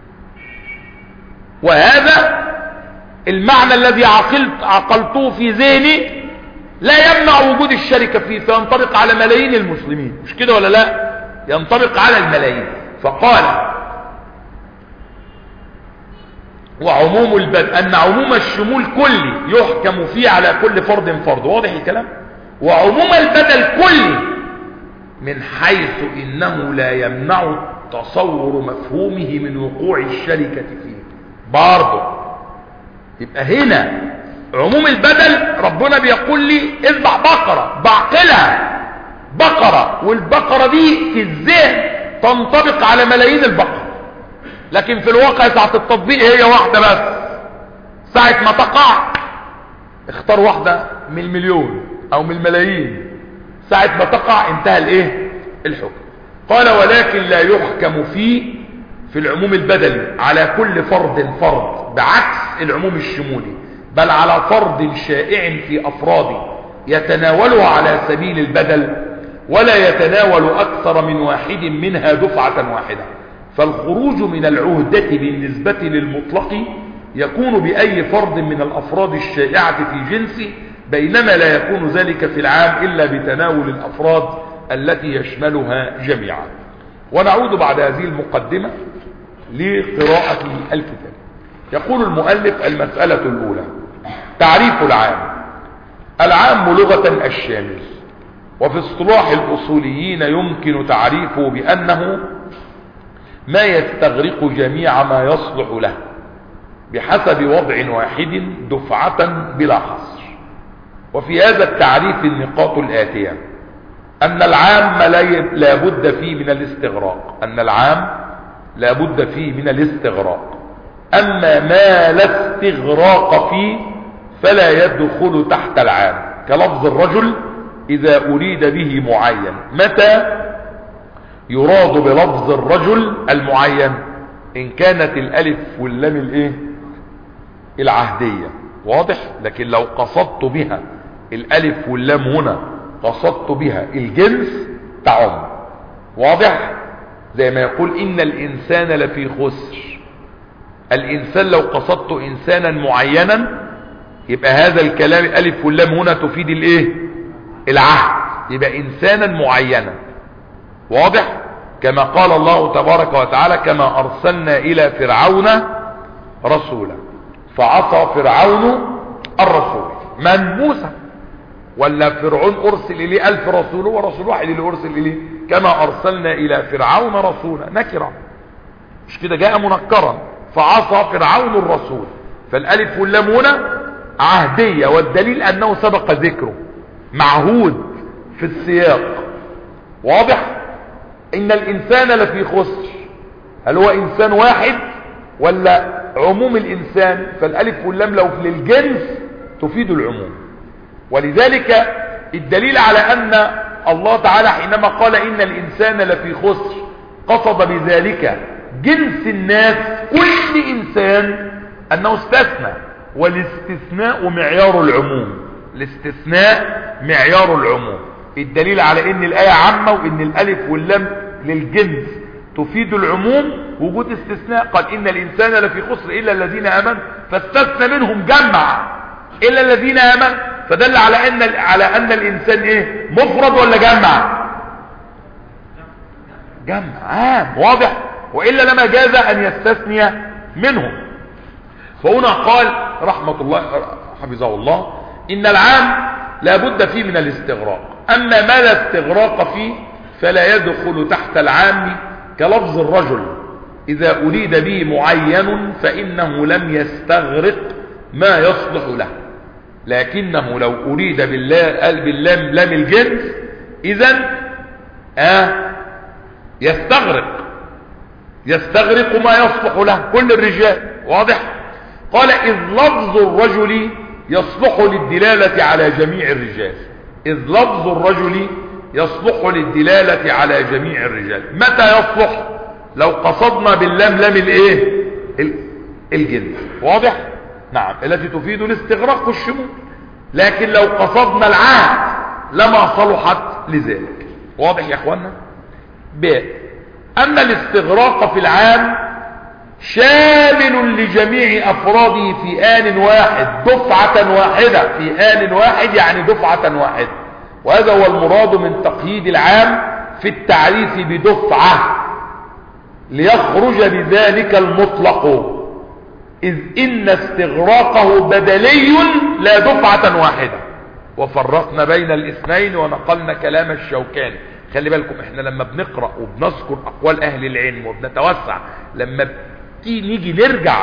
وهذا المعنى الذي عقلت عقلته في ذهني لا يمنع وجود الشركة فيه، فينطبق على ملايين المسلمين، مش كده ولا لا؟ ينطبق على الملايين. فقال وعموم البدء ان عموم الشمول كلي يحكم فيه على كل فرد فرد. واضح الكلام؟ وعموم البدل كلي من حيث انه لا يمنع تصور مفهومه من وقوع الشركة فيه. برضه يبقى هنا عموم البدل ربنا بيقول لي اذبح بقرة بعقلها بقرة، والبقرة دي في الذهن تنطبق على ملايين البقر، لكن في الواقع ساعة التطبيق هي واحدة بس. ساعة ما تقع اختار واحدة من المليون او من الملايين، ساعة ما تقع انتهى الايه الحكم. قال ولكن لا يحكم فيه في العموم البدلي على كل فرد فرد بعكس العموم الشمولي، بل على فرد شائع في افراده يتناولها على سبيل البدل ولا يتناول اكثر من واحد منها دفعة واحدة. فالخروج من العهدة بالنسبة للمطلق يكون بأي فرد من الأفراد الشائعة في جنسه، بينما لا يكون ذلك في العام إلا بتناول الأفراد التي يشملها جميعا. ونعود بعد هذه المقدمة لقراءة الكتاب. يقول المؤلف: المسألة الأولى تعريف العام. العام لغة الشامل، وفي اصطلاح الأصوليين يمكن تعريفه بأنه ما يستغرق جميع ما يصلح له بحسب وضع واحد دفعة بلا حصر. وفي هذا التعريف النقاط الآتية: أن العام لا بد فيه من الاستغراق، أن العام لا بد فيه من الاستغراق. أما ما لا استغراق فيه فلا يدخل تحت العام، كلفظ الرجل إذا أريد به معين. متى يراد بلفظ الرجل المعين؟ إن كانت الألف واللام الإيه العهدية، واضح. لكن لو قصدت بها الألف واللام هنا قصدت بها الجنس تعم، واضح. زي ما يقول إن الإنسان لفي خسر. الإنسان لو قصدت إنسانا معينا يبقى هذا الكلام ألف واللام هنا تفيد الإيه العهد، يبقى إنسانا معينا، واضح. كما قال الله تبارك وتعالى: كما أرسلنا إلى فرعون رسولا فعصى فرعون الرسول. من؟ موسى. ولا فرعون أرسل إليه ألف رسول ورسول واحد اللي أرسل إليه؟ كما أرسلنا إلى فرعون رسولا، نكرة مش كده، جاء منكرا. فعصى فرعون الرسول، فالألف واللام هنا عهدية، والدليل أنه سبق ذكره معهود في السياق، واضح. إن الإنسان لفي خسر، هل هو إنسان واحد ولا عموم الإنسان؟ فالألف واللام لو للجنس تفيد العموم. ولذلك الدليل على أن الله تعالى حينما قال إن الإنسان لفي خسر قصد بذلك جنس الناس، كل إنسان، أنه استثنى، والاستثناء معيار العموم، الاستثناء معيار العموم. الدليل على ان الآية عامة وان الالف واللام للجنس تفيد العموم وجود استثناء. قال ان الانسان لفي خسر الا الذين امنوا، فاستثنى منهم جمع الا الذين امنوا، فدل على ان على ان الانسان ايه مفرد ولا جمع؟ جمع عام، واضح. والا لما جاز ان يستثني منهم. فهنا قال رحمة الله حفظه الله: ان العام لا بد فيه من الاستغراق. أما ما لا استغراق فيه فلا يدخل تحت العام، كلفظ الرجل إذا أريد به معين فإنه لم يستغرق ما يصلح له، لكنه لو أريد باللام لام الجنس إذن آه يستغرق يستغرق ما يصلح له كل الرجال، واضح. قال: إذ لفظ الرجل يصلح للدلالة على جميع الرجال. إذ لفظ الرجل يصلح للدلالة على جميع الرجال. متى يصلح؟ لو قصدنا باللام لام الايه الجنس، واضح. نعم، التي تفيد الاستغراق والشمول. لكن لو قصدنا العهد لما صلحت لذلك، واضح يا اخوانا. ب أما الاستغراق في العام شامل لجميع أفراده في آن واحد دفعة واحدة، في آن واحد يعني دفعة واحدة. وهذا هو المراد من تقييد العام في التعريف بدفعة، ليخرج بذلك المطلق، إذ إن استغراقه بدلي لا دفعة واحدة. وفرقنا بين الاثنين ونقلنا كلام الشوكاني. خلي بالكم احنا لما بنقرأ وبنذكر أقوال أهل العلم وبنتوسع، لما نيجي نرجع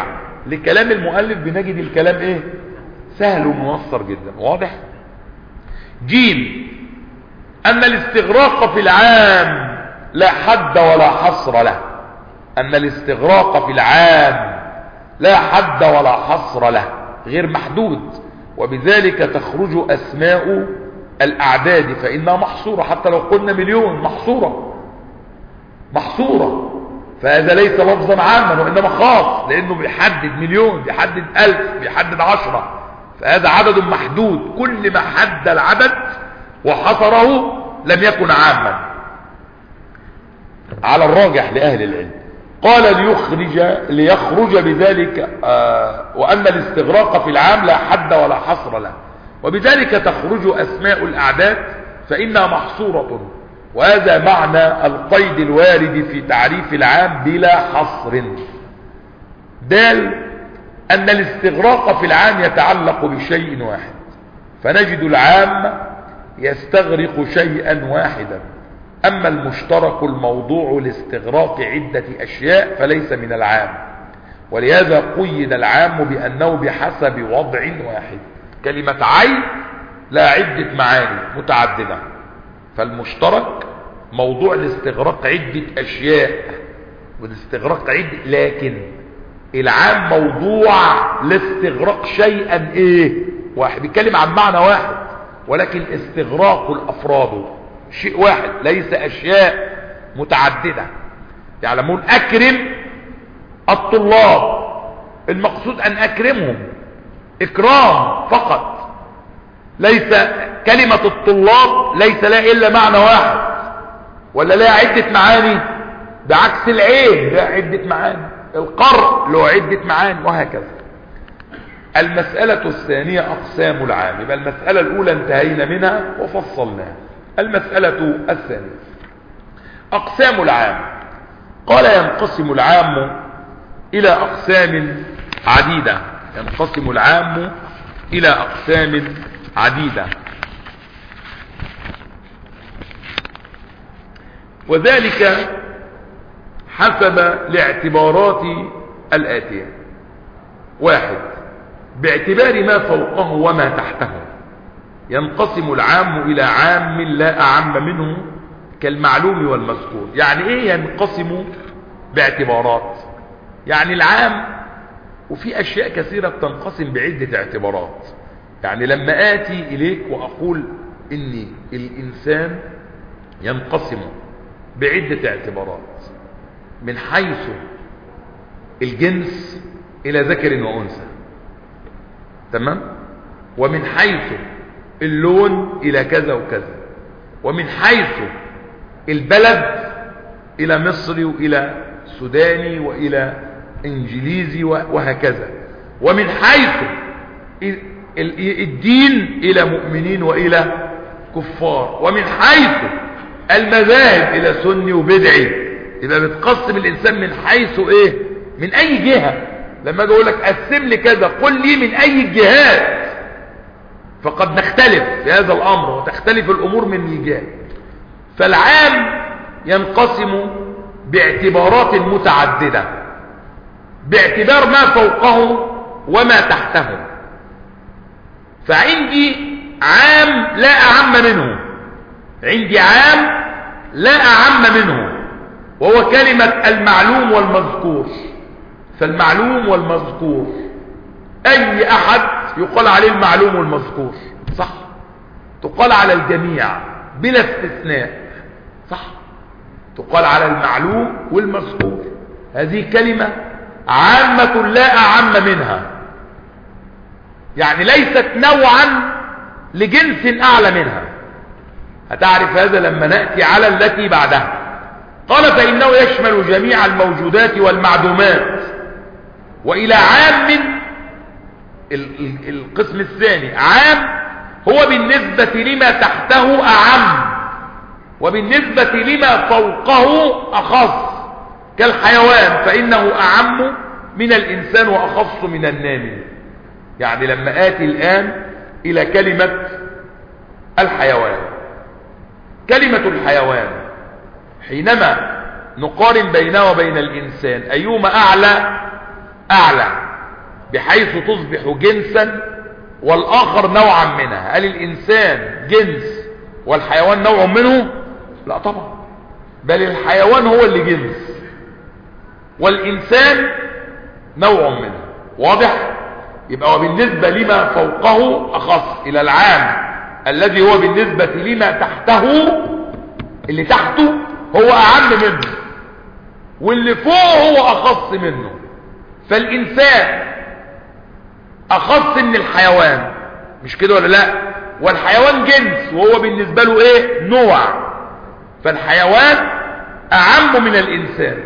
لكلام المؤلف بنجد الكلام ايه سهل وميسر جدا. واضح؟ جيم ان الاستغراق في العام لا حد ولا حصر له. ان الاستغراق في العام لا حد ولا حصر له، غير محدود، وبذلك تخرج اسماء الاعداد فانها محصورة. حتى لو قلنا مليون محصورة محصورة، فهذا ليس لفظا عاما وانما خاص، لانه بيحدد مليون، بيحدد الف، بيحدد عشرة، فهذا عدد محدود. كل ما حد العدد وحصره لم يكن عاما على الراجح لأهل العلم. قال ليخرج ليخرج بذلك آه وأن الاستغراق في العام لا حد ولا حصر له، وبذلك تخرج أسماء الأعداد فإنها محصورة. وهذا معنى القيد الوارد في تعريف العام بلا حصر. دال أن الاستغراق في العام يتعلق بشيء واحد، فنجد العام يستغرق شيئا واحدا. أما المشترك الموضوع لاستغراق عدة أشياء فليس من العام، ولهذا قيد العام بأنه بحسب وضع واحد. كلمة عين لا عدة معاني متعددة، فالمشترك موضوع لاستغراق عدة أشياء والاستغراق عدة، لكن العام موضوع لاستغراق شيئا ايه واحد، بيتكلم عن معنى واحد، ولكن استغراق الافراد شيء واحد ليس اشياء متعددة. يعلمون اكرم الطلاب، المقصود ان اكرمهم اكرام فقط، ليس كلمة الطلاب ليس لها الا معنى واحد، ولا لها عدة معاني، بعكس العين لها عدة معاني، القرء له عدة معاني، وهكذا. المسألة الثانية أقسام العام. يبقى المسألة الأولى انتهينا منها وفصلناها. المسألة الثانية أقسام العام. قال ينقسم العام إلى أقسام عديدة. ينقسم العام إلى أقسام عديدة، وذلك حسب الاعتبارات الآتية. واحد، باعتبار ما فوقه وما تحته. ينقسم العام إلى عام لا أعم منه كالمعلوم والمذكور. يعني إيه ينقسم باعتبارات؟ يعني العام وفي أشياء كثيرة بتنقسم بعدة اعتبارات. يعني لما آتي إليك وأقول إن الإنسان ينقسم بعدة اعتبارات، من حيث الجنس إلى ذكر وأنثى، تمام، ومن حيث اللون إلى كذا وكذا، ومن حيث البلد إلى مصري وإلى سوداني وإلى إنجليزي وهكذا، ومن حيث الدين إلى مؤمنين وإلى كفار، ومن حيث المذاهب إلى سني وبدعي. يبقى بتقسم الإنسان من حيث إيه؟ من أي جهة. لما أجي أقول لك قسم لي كذا، قل لي من أي الجهات، فقد نختلف في هذا الأمر وتختلف الأمور من الجهات. فالعام ينقسم باعتبارات متعددة، باعتبار ما فوقه وما تحته. فعندي عام لا أعم منه، عندي عام لا أعم منه، وهو كلمة المعلوم والمذكور. فالمعلوم والمذكور أي أحد يقال عليه المعلوم والمذكور، صح؟ تقال على الجميع بلا استثناء، صح؟ تقال على المعلوم والمذكور. هذه كلمة عامة لا أعم منها، يعني ليست نوعا لجنس أعلى منها. هتعرف هذا لما نأتي على التي بعدها. قال فإنه يشمل جميع الموجودات والمعدومات. وإلى عام القسم الثاني، عام هو بالنسبة لما تحته أعم، وبالنسبة لما فوقه أخص، كالحيوان فإنه أعم من الإنسان وأخص من النامي. يعني لما آتي الآن إلى كلمة الحيوان، كلمة الحيوان حينما نقارن بينه وبين الإنسان أيهما أعلى؟ أعلى. بحيث تصبح جنسا والآخر نوعا منها. هل الإنسان جنس والحيوان نوع منه؟ لا طبعا، بل الحيوان هو اللي جنس والإنسان نوع منه. واضح؟ يبقى وبالنسبة لما فوقه أخص، إلى العام الذي هو بالنسبة لما تحته، اللي تحته هو أعم منه واللي فوقه هو أخص منه. فالإنسان أخص من الحيوان، مش كده ولا لا؟ والحيوان جنس وهو بالنسبة له ايه؟ نوع. فالحيوان أعم من الإنسان،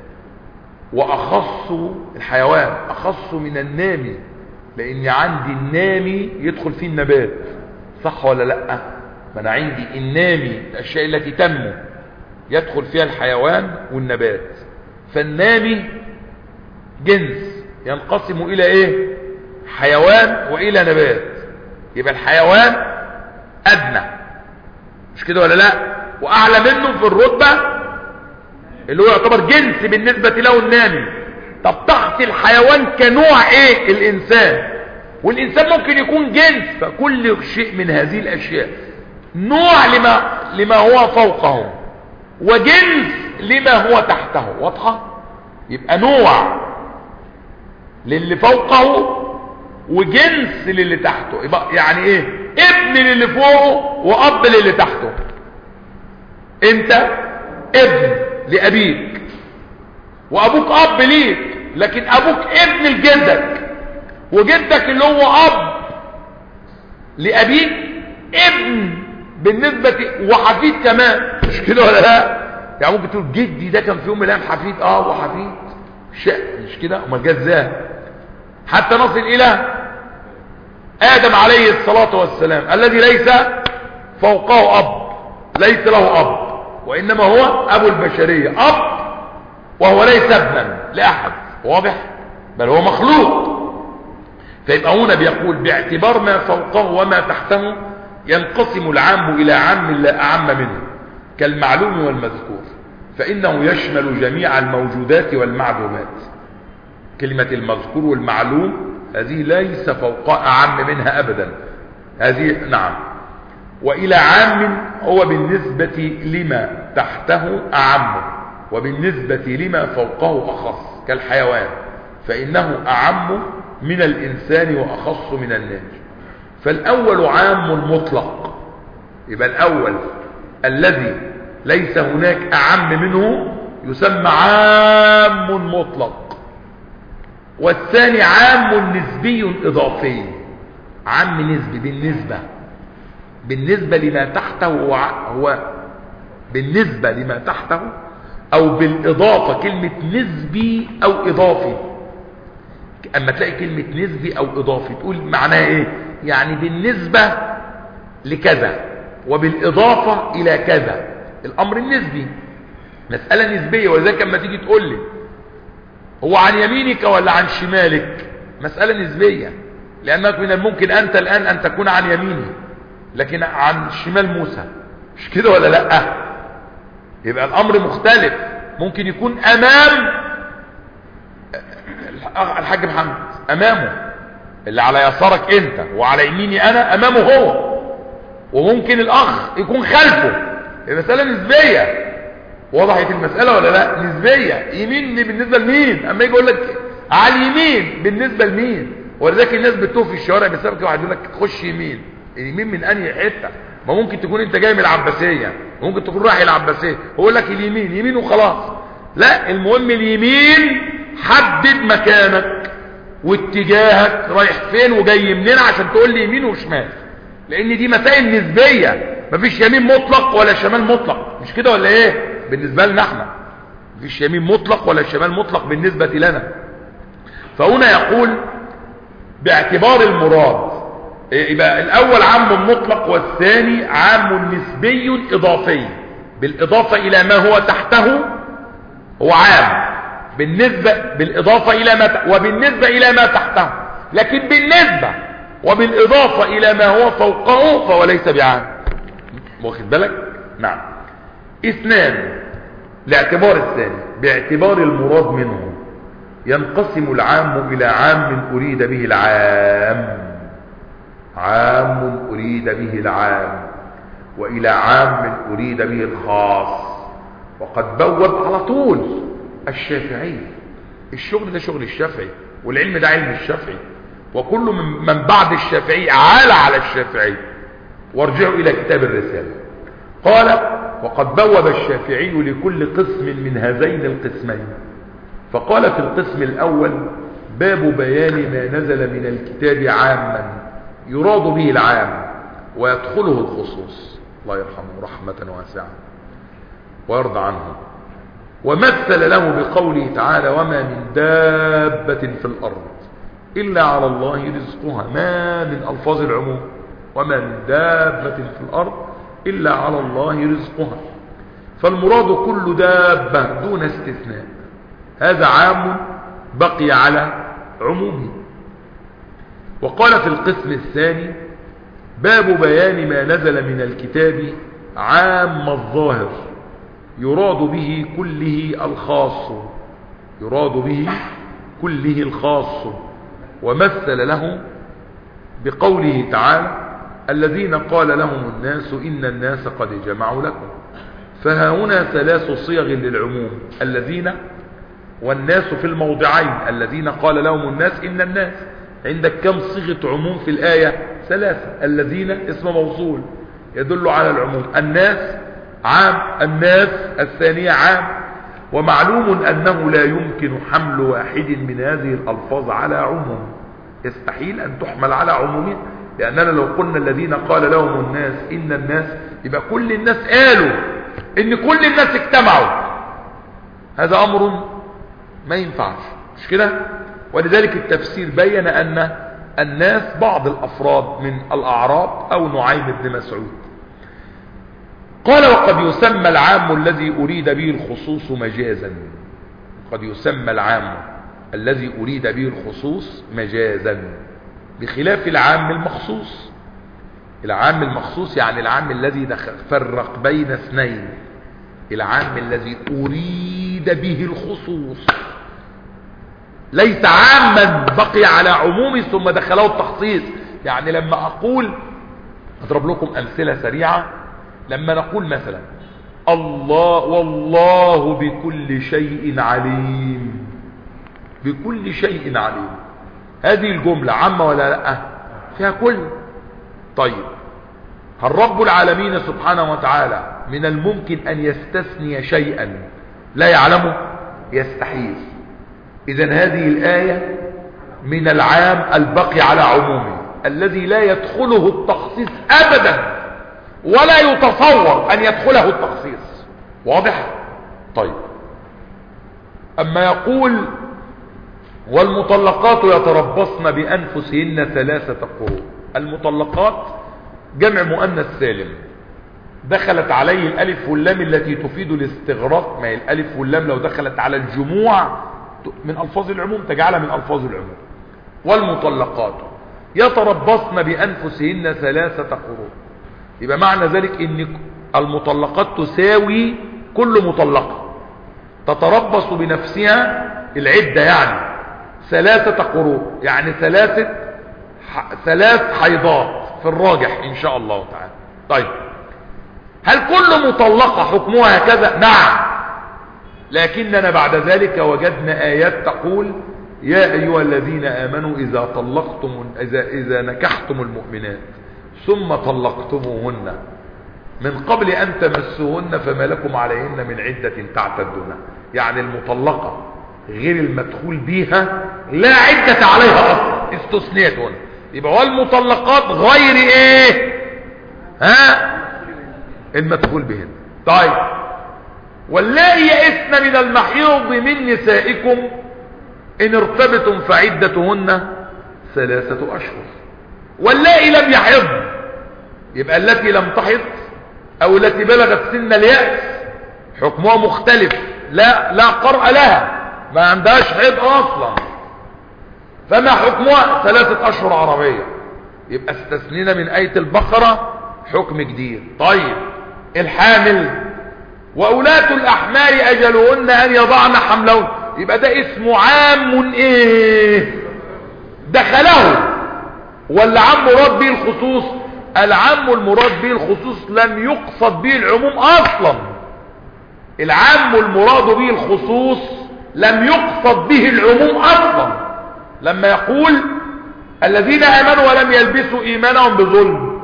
وأخص الحيوان أخص من النامي، لأن عندي النامي يدخل فيه النبات، صح ولا لا؟ ما أنا عندي النامي الأشياء التي تنمو يدخل فيها الحيوان والنبات. فالنامي جنس ينقسم إلى ايه؟ حيوان وإلى نبات. يبقى الحيوان أدنى، مش كده ولا لا؟ وأعلى منه في الرتبة اللي هو يعتبر جنس بالنسبة له النامي. طب تحت الحيوان كنوع ايه؟ الإنسان. والإنسان ممكن يكون جنس، فكل شيء من هذه الأشياء نوع لما, لما هو فوقه وجنس لما هو تحته. واضحة؟ يبقى نوع للي فوقه وجنس للي تحته. يبقى يعني ايه؟ ابن للي فوقه واب للي تحته. انت ابن لابيك وابوك اب ليك، لكن ابوك ابن لجدك، وجدك اللي هو اب لابيك ابن بالنسبة وحفيد كمان، مش كده ولا لا؟ يعني ممكن تقول جدي ده كان في يوم من الايام حفيد، اه وحفيد مش كده؟ امال جه ازاي؟ حتى نصل الى آدم عليه الصلاة والسلام الذي ليس فوقه أب، ليس له أب، وإنما هو أبو البشرية، أب وهو ليس ابنا لأحد. واضح؟ بل هو مخلوق. فيبقى هنا بيقول باعتبار ما فوقه وما تحته ينقسم العام إلى عام لا أعم منه كالمعلوم والمذكور، فإنه يشمل جميع الموجودات والمعدومات. كلمة المذكور والمعلوم هذه ليس فوق أعم منها أبدا، هذه نعم. وإلى عام هو بالنسبة لما تحته أعم، وبالنسبة لما فوقه أخص كالحيوان، فإنه أعم من الإنسان وأخص من الناس. فالأول عام مطلق، يبقى الأول الذي ليس هناك أعم منه يسمى عام مطلق، والثاني عام نسبي إضافي. عام نسبي بالنسبة بالنسبة لما تحته، هو, هو بالنسبة لما تحته أو بالإضافة. كلمة نسبي أو إضافي، أما تلاقي كلمة نسبي أو إضافي تقول معناها إيه؟ يعني بالنسبة لكذا وبالإضافة إلى كذا. الأمر النسبي مسألة نسبية. ولذلك لما تيجي تقول لي هو عن يمينك ولا عن شمالك، مسألة نسبية، لأنك من الممكن أنت الآن أن تكون عن يميني لكن عن شمال موسى، مش كده ولا لا؟ يبقى الأمر مختلف. ممكن يكون أمام الحاج محمد، أمامه اللي على يسارك أنت وعلى يميني أنا أمامه هو، وممكن الأخ يكون خلفه. المسألة نسبية. وضحت المسألة ولا لا؟ نسبية. يمين بالنسبة لمين؟ اما يجي يقول لك على اليمين بالنسبة لمين؟ ولذلك الناس بتوه في الشوارع بسبب كده، واحد يقول لك خش يمين. اليمين من انهي حته؟ ما ممكن تكون انت جاي من العباسيه، ممكن تكون رايح العباسيه، هو يقول لك اليمين يمين وخلاص. لا، المهم اليمين حدد مكانك واتجاهك رايح فين وجاي منين عشان تقول لي يمين وشمال، لان دي مسائل نسبيه. مفيش يمين مطلق ولا شمال مطلق، مش كده ولا ايه؟ بالنسبه لنا احنا مفيش يمين مطلق ولا شمال مطلق بالنسبه لنا. فهنا يقول باعتبار المراد، يبقى الاول عام مطلق والثاني عام نسبي اضافي. بالاضافه الى ما هو تحته هو عام، بالنسبه بالاضافه الى ما ت... وبالنسبه الى ما تحته، لكن بالنسبه وبالاضافه الى ما هو فوقه فهو ليس بعام. واخد بالك؟ نعم. اثنان، الاعتبار الثاني باعتبار المراد منه ينقسم العام إلى عام أريد به العام عام أريد به العام وإلى عام أريد به الخاص. وقد بوب على طول الشافعي، الشغل ده شغل الشافعي والعلم ده علم الشافعي، وكل من بعد الشافعي عال على الشافعي. وارجعوا إلى كتاب الرسالة. قال وقد بوب الشافعي لكل قسم من هذين القسمين، فقال في القسم الأول باب بيان ما نزل من الكتاب عاما يراد به العام ويدخله الخصوص، الله يرحمه رحمة واسعة ويرضى عنه. ومثل له بقوله تعالى وما من دابة في الأرض إلا على الله رزقها، ما من ألفاظ العموم، وما من دابة في الأرض إلا على الله رزقها، فالمراد كل دابة دون استثناء، هذا عام بقي على عمومه. وقال في القسم الثاني باب بيان ما نزل من الكتاب عام الظاهر يراد به كله الخاص، يراد به كله الخاص. ومثل له بقوله تعالى الذين قال لهم الناس إن الناس قد جمعوا لكم، فهاهنا ثلاث صيغ للعموم، الذين والناس في الموضعين، الذين قال لهم الناس إن الناس، عندك كم صيغة عموم في الآية؟ ثلاثة. الذين اسم موصول يدل على العموم، الناس عام، الناس الثانية عام. ومعلوم أنه لا يمكن حمل واحد من هذه الألفاظ على عموم، يستحيل أن تحمل على عمومها، لأننا لو قلنا الذين قال لهم الناس إن الناس يبقى كل الناس قالوا إن كل الناس اجتمعوا، هذا أمر ما ينفعش، مش كده؟ ولذلك التفسير بين أن الناس بعض الأفراد من الأعراب أو نعيم بن مسعود. قال وقد يسمى العام الذي أريد به الخصوص مجازا، قد يسمى العام الذي أريد به الخصوص مجازا بخلاف العام المخصوص. العام المخصوص يعني العام الذي فرق بين اثنين، العام الذي أريد به الخصوص ليس عاما بقي على عمومه ثم دخله التخصيص. يعني لما أقول، أضرب لكم أمثلة سريعة، لما نقول مثلا الله والله بكل شيء عليم، بكل شيء عليم، هذه الجملة عامة ولا لا؟ فيها كل. طيب هل رب العالمين سبحانه وتعالى من الممكن أن يستثني شيئا لا يعلمه؟ يستحيل. إذن هذه الآية من العام البقي على عمومه الذي لا يدخله التخصيص أبدا ولا يتصور أن يدخله التخصيص. واضح؟ طيب أما يقول والمطلقات يتربصن بأنفسهن ثلاثة قروء، المطلقات جمع مؤنث سالم دخلت عليه الألف واللام التي تفيد الاستغراق، ما هي الألف واللام لو دخلت على الجموع من ألفاظ العموم تجعلها من ألفاظ العموم. والمطلقات يتربصن بأنفسهن ثلاثة قروء، يبقى معنى ذلك ان المطلقات تساوي كل مطلقة تتربص بنفسها العدة، يعني ثلاثة قروء، يعني ثلاثة ثلاث حيضات في الراجح ان شاء الله تعالى. طيب هل كل مطلقة حكمها هكذا؟ نعم، لكننا بعد ذلك وجدنا آيات تقول يا أيها الذين آمنوا إذا طلقتم إذا, إذا نكحتم المؤمنات ثم طلقتموهن من قبل أن تمسوهن فما لكم عليهن من عدة تعتدونها، يعني المطلقة غير المدخول بيها لا عدة عليها أصلا، استثنيت هنا. يبقى والمطلقات غير ايه؟ ها؟ المدخول بهن. طيب واللائي يئسن من المحيض من نسائكم إن ارتبتم فعدتهن ثلاثة أشهر. واللائي لم يحض، يبقى التي لم تحض أو التي بلغت سن اليأس حكمها مختلف، لا لا قرء لها، ما عندهاش حيض أصلا، فما حكمها؟ ثلاثة أشهر عربية. يبقى استثنينا من آية البقرة حكم جديد. طيب الحامل وأولاة الأحمال أجلهن أن يضعن حملهن، يبقى ده اسمه عام ايه دخله، ولا عام مراد به الخصوص؟ العام المراد به الخصوص لم يقصد به العموم اصلا. العام المراد به الخصوص لم يقصد به العموم اصلا. لما يقول الذين امنوا ولم يلبسوا ايمانهم بظلم،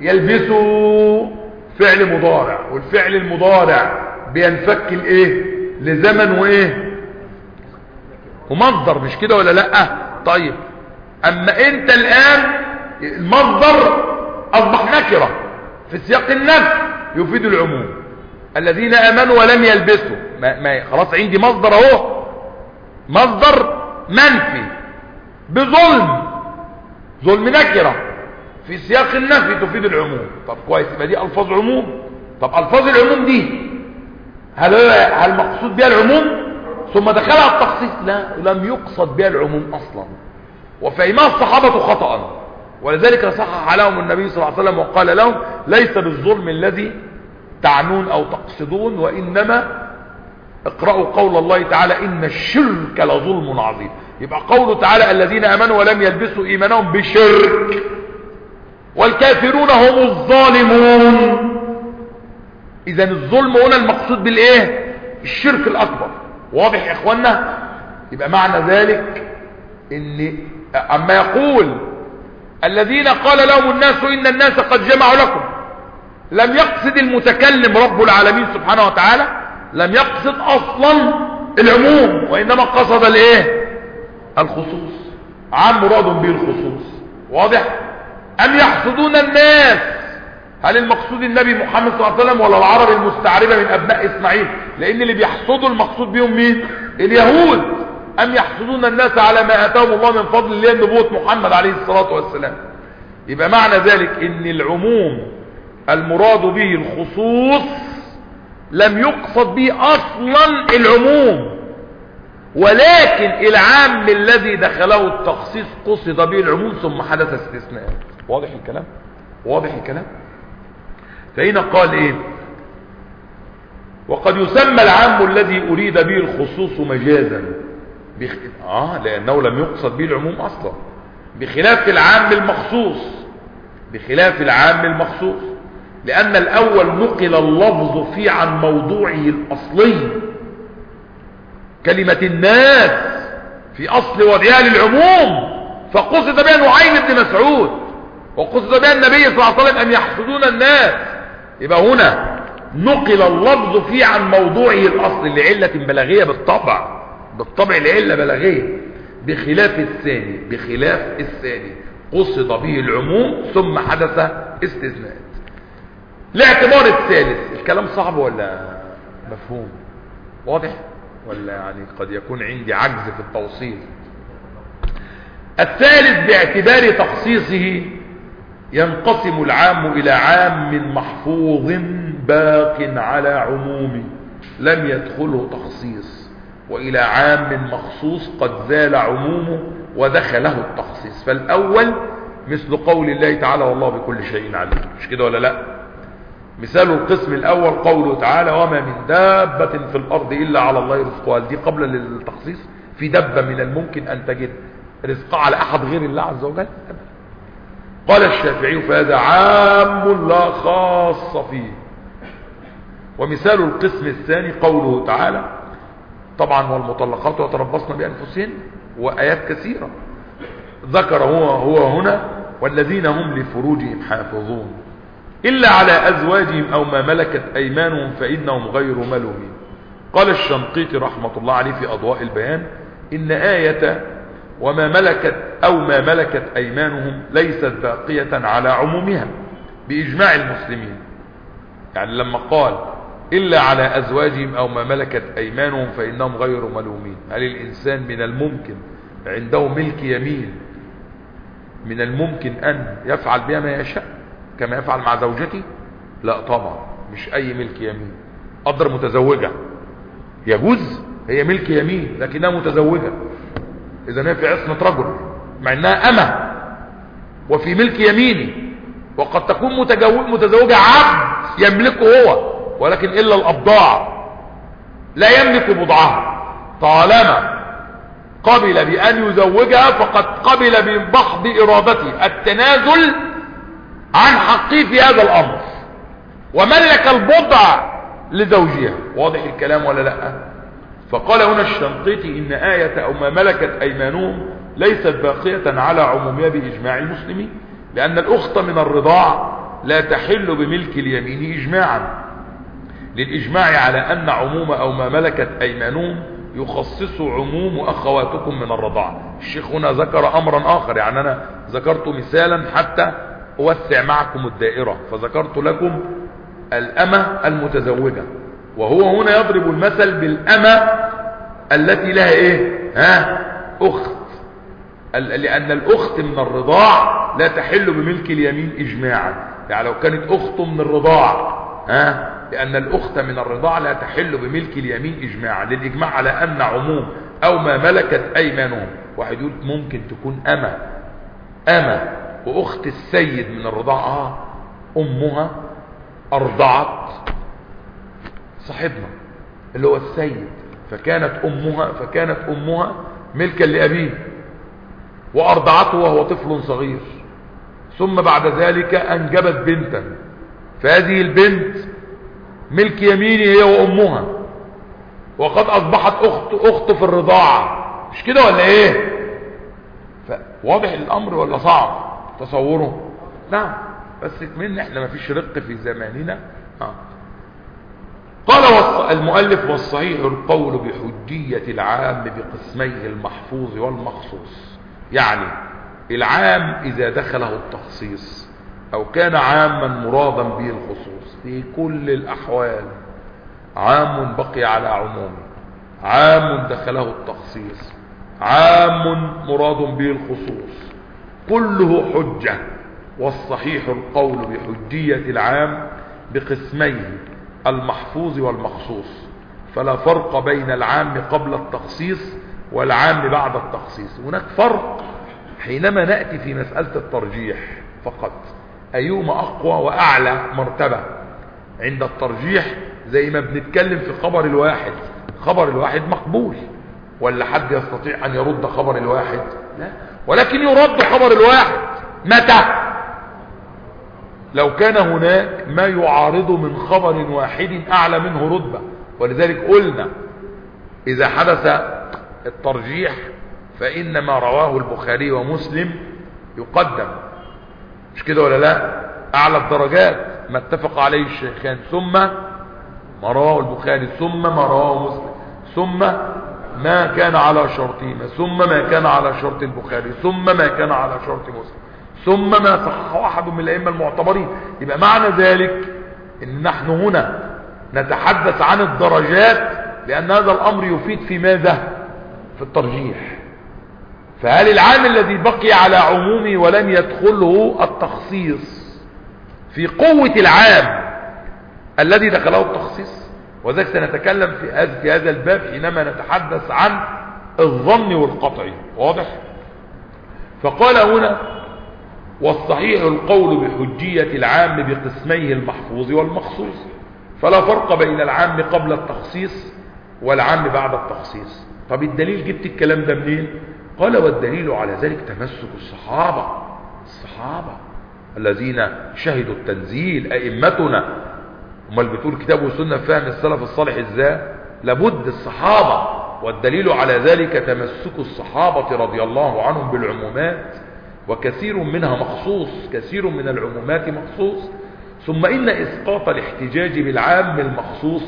يلبسوا فعل مضارع، والفعل المضارع بينفك الايه لزمن وايه ومصدر، مش كده ولا لا؟ طيب اما انت الان المصدر اصبح نكره في سياق النفي يفيد العموم. الذين امنوا ولم يلبسوا، ما, ما خلاص عندي مصدر اهو، مصدر منفي بظلم، ظلم نكره في سياق النفي تفيد العموم. طب كويس، يبقى دي الفاظ عموم. طب الفاظ العموم دي هل هل مقصود بها العموم ثم دخلها التخصيص؟ لا، لم يقصد بها العموم اصلا، وفهمها الصحابه خطأ، ولذلك صحح لهم النبي صلى الله عليه وسلم وقال لهم ليس بالظلم الذي تعنون او تقصدون، وانما اقرأوا قول الله تعالى ان الشرك لظلم عظيم. يبقى قوله تعالى الذين امنوا ولم يلبسوا ايمانهم بشرك والكافرون هم الظالمون. اذا الظلم هنا المقصود بالايه؟ الشرك الاكبر. واضح يا اخوانا؟ يبقى معنى ذلك ان اما يقول الذين قال لهم الناس ان الناس قد جمعوا لكم، لم يقصد المتكلم رب العالمين سبحانه وتعالى، لم يقصد اصلا العموم، وانما قصد الايه؟ الخصوص. عام مراد به الخصوص. واضح؟ ام يحسدون الناس، هل المقصود النبي محمد صلى الله عليه وسلم ولا العرب المستعربة من ابناء اسماعيل؟ لان اللي بيحسدوا المقصود بهم مين؟ اليهود. ام يحسدون الناس على ما اتاهم الله من فضل الله نبوة محمد عليه الصلاة والسلام. يبقى معنى ذلك ان العموم المراد به الخصوص لم يقصد به اصلا العموم، ولكن العام الذي دخله التخصيص قصد به العموم ثم حدث استثناء. واضح الكلام؟ واضح الكلام؟ فهنا قال ايه؟ وقد يسمى العام الذي اريد به الخصوص مجازا بخ... اه لانه لم يقصد به العموم اصلا، بخلاف العام المخصوص، بخلاف العام المخصوص، لان الاول نقل اللفظ فيه عن موضوعه الاصلي. كلمة الناس في اصل وضعها للعموم، فقصد بها نعيم بن مسعود، وقصد بها النبي صلى الله عليه وسلم ان يحسدون الناس. يبقى هنا نقل اللفظ فيه عن موضوعه الاصل لعلة بلاغية بالطبع، بالطبع لعلة بلاغية، بخلاف الثاني، بخلاف الثاني قصد به العموم ثم حدث استثناء. الاعتبار الثالث، الكلام صعب ولا مفهوم؟ واضح ولا يعني قد يكون عندي عجز في التوصيل؟ الثالث باعتبار تخصيصه ينقسم العام الى عام محفوظ باق على عمومه لم يدخله تخصيص، والى عام مخصوص قد زال عمومه ودخله التخصيص. فالاول مثل قول الله تعالى والله بكل شيء عليم، مش كده ولا لا؟ مثال القسم الاول قوله تعالى وما من دابة في الارض الا على الله رزقها. دي قبل للتخصيص؟ في دابة من الممكن ان تجد رزقها على احد غير الله عز وجل؟ قال الشافعي فهذا عام لا خاص فيه. ومثال القسم الثاني قوله تعالى طبعا والمطلقات يتربصن بانفسهن، وايات كثيرة ذكر هو هو هنا والذين هم لفروجهم حافظون إلا على أزواجهم أو ما ملكت أيمانهم فإنهم غير ملومين. قال الشنقيطي رحمة الله عليه في أضواء البيان إن آية وما ملكت أو ما ملكت أيمانهم ليست باقية على عمومها بإجماع المسلمين. يعني لما قال إلا على أزواجهم أو ما ملكت أيمانهم فإنهم غير ملومين، هل الإنسان من الممكن عنده ملك يمين من الممكن أن يفعل بها ما يشاء كما يفعل مع زوجته؟ لا طبعا، مش اي ملك يمين. قدر متزوجة يجوز، هي ملك يمين لكنها متزوجة، اذا هي في عصمة رجل مع انها امة وفي ملك يميني، وقد تكون متزوجة عبد يملكه هو ولكن الا الابضاع لا يملك بضعها، طالما قبل بأن يزوجها فقد قبل بمحض إرادته التنازل عن حقه في هذا الأمر وملك البضع لزوجها. واضح الكلام ولا لا؟ فقال هنا الشنقيطي إن آية أو ما ملكت أيمانهم ليست باقية على عمومها بإجماع المسلمين، لأن الأخت من الرضاع لا تحل بملك اليمين إجماعا، للإجماع على أن عموم أو ما ملكت أيمانهم يخصص عموم أخواتكم من الرضاعة. الشيخ هنا ذكر أمرا آخر، يعني أنا ذكرت مثالا حتى أوسع معكم الدائرة، فذكرت لكم الأمة المتزوجة، وهو هنا يضرب المثل بالأمة التي لها إيه؟ ها؟ أخت، لأن الأخت من الرضاع لا تحل بملك اليمين إجماعا. يعني لو كانت أخت من الرضاع، ها؟ لأن الأخت من الرضاع لا تحل بملك اليمين إجماعا، للإجماع على أن عموم أو ما ملكت أيمانهم. واحد يقول ممكن تكون أمة أمة وأخت السيد من الرضاعة، آه أمها أرضعت صاحبنا اللي هو السيد، فكانت أمها فكانت أمها ملكا لأبيه وأرضعته وهو طفل صغير، ثم بعد ذلك أنجبت بنتا، فهذه البنت ملك يميني هي وأمها، وقد أصبحت أخت أخت في الرضاعة، مش كده ولا إيه؟ واضح الأمر ولا صعب تصوره؟ نعم، بس كمان احنا ما فيش رق في زماننا. آه. قال المؤلف والصحيح القول بحجية العام بقسميه المحفوظ والمخصوص، يعني العام إذا دخله التخصيص أو كان عاما مرادا به الخصوص في كل الأحوال، عام بقي على عمومه، عام دخله التخصيص، عام مراد به الخصوص، كله حجة. والصحيح القول بحجية العام بقسميه المحفوظ والمخصوص، فلا فرق بين العام قبل التخصيص والعام بعد التخصيص. هناك فرق حينما نأتي في مسألة الترجيح فقط، أيهما أقوى وأعلى مرتبة عند الترجيح، زي ما بنتكلم في خبر الواحد. خبر الواحد مقبول، ولا حد يستطيع أن يرد خبر الواحد؟ لا، ولكن يرد خبر الواحد متى؟ لو كان هناك ما يعارض من خبر واحد أعلى منه رتبة. ولذلك قلنا إذا حدث الترجيح فإن ما رواه البخاري ومسلم يقدم، مش كده ولا لا؟ أعلى الدرجات ما اتفق عليه الشيخان، ثم ما رواه البخاري، ثم ما رواه مسلم، ثم ما كان على شرطهما، ثم ما كان على شرط البخاري، ثم ما كان على شرط مسلم، ثم ما صححه أحد من الأئمة المعتبرين. يبقى معنى ذلك إن نحن هنا نتحدث عن الدرجات، لأن هذا الأمر يفيد في ماذا؟ في الترجيح. فهل العام الذي بقي على عمومه ولم يدخله التخصيص في قوة العام الذي دخله التخصيص؟ وذلك سنتكلم في هذا الباب حينما نتحدث عن الظن والقطعي. واضح؟ فقال هنا والصحيح القول بحجية العام بقسميه المحفوظ والمخصوص، فلا فرق بين العام قبل التخصيص والعام بعد التخصيص. طب الدليل جبت الكلام ده منين؟ قال والدليل على ذلك تمسك الصحابة الصحابة الذين شهدوا التنزيل، أئمتنا. امال بتقول كتاب وسنة فهم السلف الصالح ازاي؟ لابد الصحابة. والدليل على ذلك تمسك الصحابة رضي الله عنهم بالعمومات، وكثير منها مخصوص، كثير من العمومات مخصوص. ثم إن إسقاط الاحتجاج بالعام المخصوص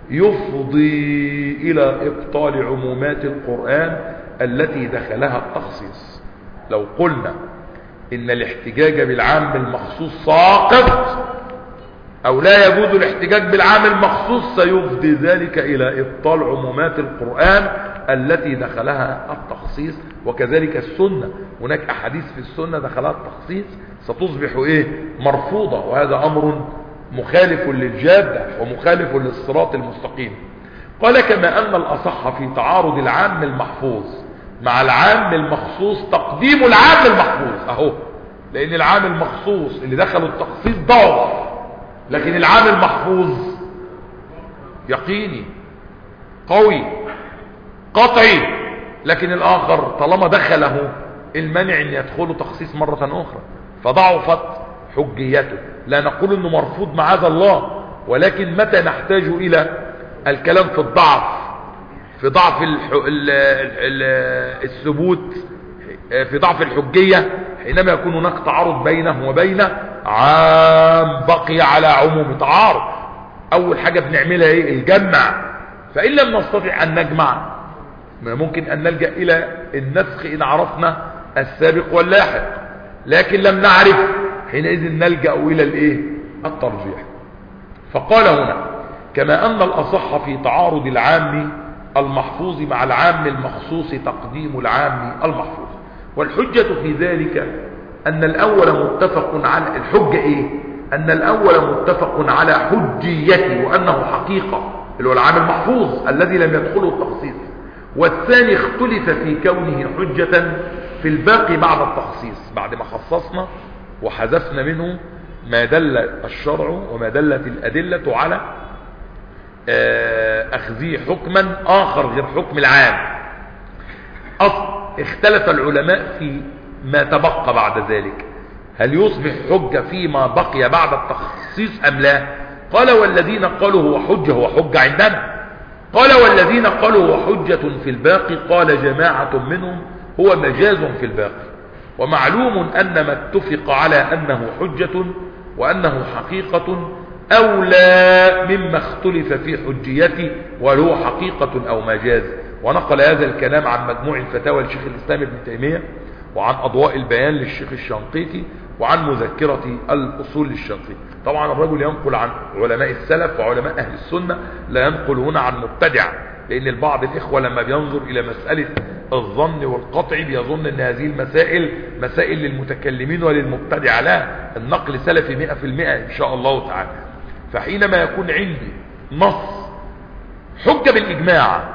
يفضي إلى إبطال عمومات القرآن التي دخلها التخصيص. لو قلنا إن الاحتجاج بالعام المخصوص ساقط أو لا يجوز الاحتجاج بالعام المخصوص، سيفضي ذلك إلى إبطال عمومات القرآن التي دخلها التخصيص. وكذلك السنة، هناك أحاديث في السنة دخلها التخصيص ستصبح إيه؟ مرفوضة، وهذا أمر مخالف للجادة ومخالف للصراط المستقيم. قال كما أن الأصح في تعارض العام المحفوظ مع العام المخصوص تقديم العام المحفوظ، أهو، لأن العام المخصوص اللي دخلوا التخصيص ضعف، لكن العام المحفوظ يقيني قوي. قطعي، لكن الآخر طالما دخله المنع ان يدخله تخصيص مرة أخرى فضعفت حجيته. لا نقول انه مرفوض معاذ الله، ولكن متى نحتاج الى الكلام في الضعف، في ضعف الح... ال... ال... الثبوت، في ضعف الحجية، حينما يكون هناك تعارض بينه وبين عام بقي على عموم. تعارض اول حاجة بنعملها ايه؟ الجمع. فان لم نستطع ان نجمع ممكن ان نلجأ الى النسخ ان عرفنا السابق واللاحق، لكن لم نعرف حينئذ نلجأ الى الايه؟ الترجيح. فقال هنا كما ان الاصح في تعارض العام المحفوظ مع العام المخصوص تقديم العام المحفوظ، والحجة في ذلك ان الاول متفق على الحجة ايه؟ ان الاول متفق على حجيته وانه حقيقة اللي هو العام المحفوظ الذي لم يدخله التخصيص، والثاني اختلف في كونه حجة في الباقي بعد التخصيص، بعد ما خصصنا وحذفنا منه ما دل الشرع وما دلت الأدلة على أخذه حكما آخر غير حكم العام. أصل اختلف العلماء في ما تبقى بعد ذلك، هل يصبح حجة فيما بقي بعد التخصيص أم لا؟ قال والذين قالوا هو حجة هو حجة عندنا. قال والذين قالوا هو حجة في الباقي قال جماعة منهم هو مجاز في الباقي، ومعلوم أن ما اتفق على أنه حجة وأنه حقيقة أولى مما اختلف في حجيته وهو حقيقة أو مجاز. ونقل هذا الكلام عن مجموع الفتاوى لشيخ الإسلام ابن تيمية، وعن أضواء البيان للشيخ الشنقيطي، وعن مذكرة الأصول للشنقيطي. طبعا الرجل ينقل عن علماء السلف وعلماء أهل السنة، لا ينقل هنا عن مبتدع، لأن البعض الإخوة لما بينظر إلى مسألة الظن والقطع بيظن أن هذه المسائل مسائل للمتكلمين وللمبتدع. لا، النقل سلفي مئة في المئة إن شاء الله تعالى. فحينما يكون عندي نص حجة بالإجماع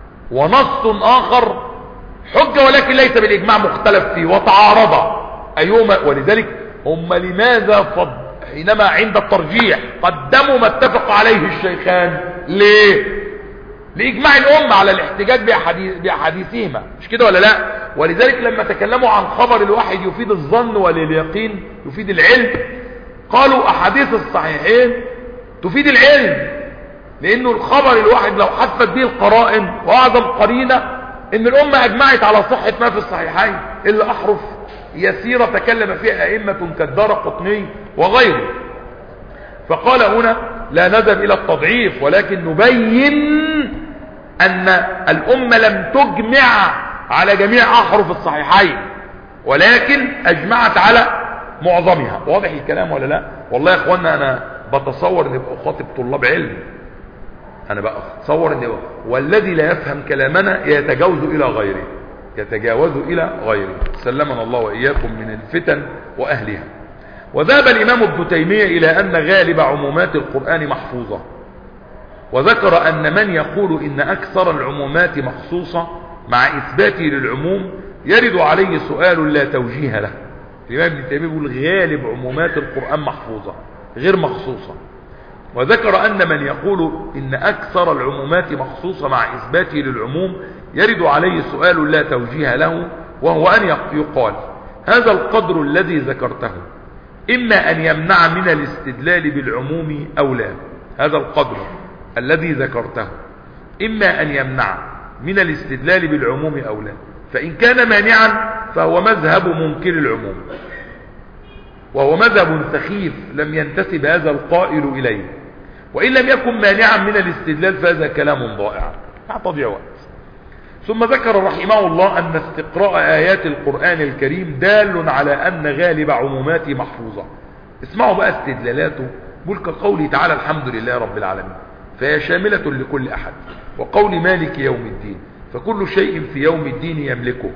ونص آخر حجة ولكن ليس بالإجماع مختلف فيه وتعارض أيهما، ولذلك هم لماذا فض حينما عند الترجيح قدموا ما اتفق عليه الشيخان؟ ليه؟ لإجماع الأمة على الاحتجاج بأحاديث بأحاديثهما، مش كده ولا لا؟ ولذلك لما تكلموا عن خبر الواحد يفيد الظن ولليقين يفيد العلم، قالوا أحاديث الصحيحين تفيد العلم، لأنه الخبر الواحد لو حفت به القرائن وأعظم قرينة إن الأمة أجمعت على صحة ما في الصحيحين، إلا أحرف يسيرة تكلم فيها أئمة كالدارقطني وغيره. فقال هنا لا نذهب إلى التضعيف، ولكن نبين أن الأمة لم تجمع على جميع أحرف الصحيحين، ولكن أجمعت على معظمها. واضح الكلام ولا لا؟ والله يا أخوانا أنا بتصور أن يبقى خاطب طلاب علم، أنا بقى أتصور أن يبقى والذي لا يفهم كلامنا يتجاوز إلى غيره يتجاوز إلى غيره سلمنا الله وإياكم من الفتن وأهلها. وذهب الإمام ابن تيمية إلى أن غالب عمومات القرآن محفوظة، وذكر أن من يقول إن أكثر العمومات مخصوصة مع إثباته للعموم يرد عليه سؤال لا توجيه له. الإمام ابن تيمية يقول غالب عمومات القرآن محفوظة غير مخصوصة، وذكر أن من يقول إن أكثر العمومات مخصوصة مع إثباته للعموم يرد عليه سؤال لا توجيه له، وهو أن يقال هذا القدر الذي ذكرته إما أن يمنع من الاستدلال بالعموم أو لا. هذا القدر الذي ذكرته إما أن يمنع من الاستدلال بالعموم أو لا، فإن كان مانعا فهو مذهب منكر العموم، وهو مذهب سخيف لم ينتسب هذا القائل إليه. وإن لم يكن مانعا من الاستدلال فهذا كلام ضائع تضيع وقت. ثم ذكر رحمه الله أن استقراء آيات القرآن الكريم دال على أن غالب عموماته محفوظة. اسمعوا بقى استدلالاته، بل كقوله تعالى الحمد لله رب العالمين فهي شاملة لكل أحد، وقول مالك يوم الدين فكل شيء في يوم الدين يملكه.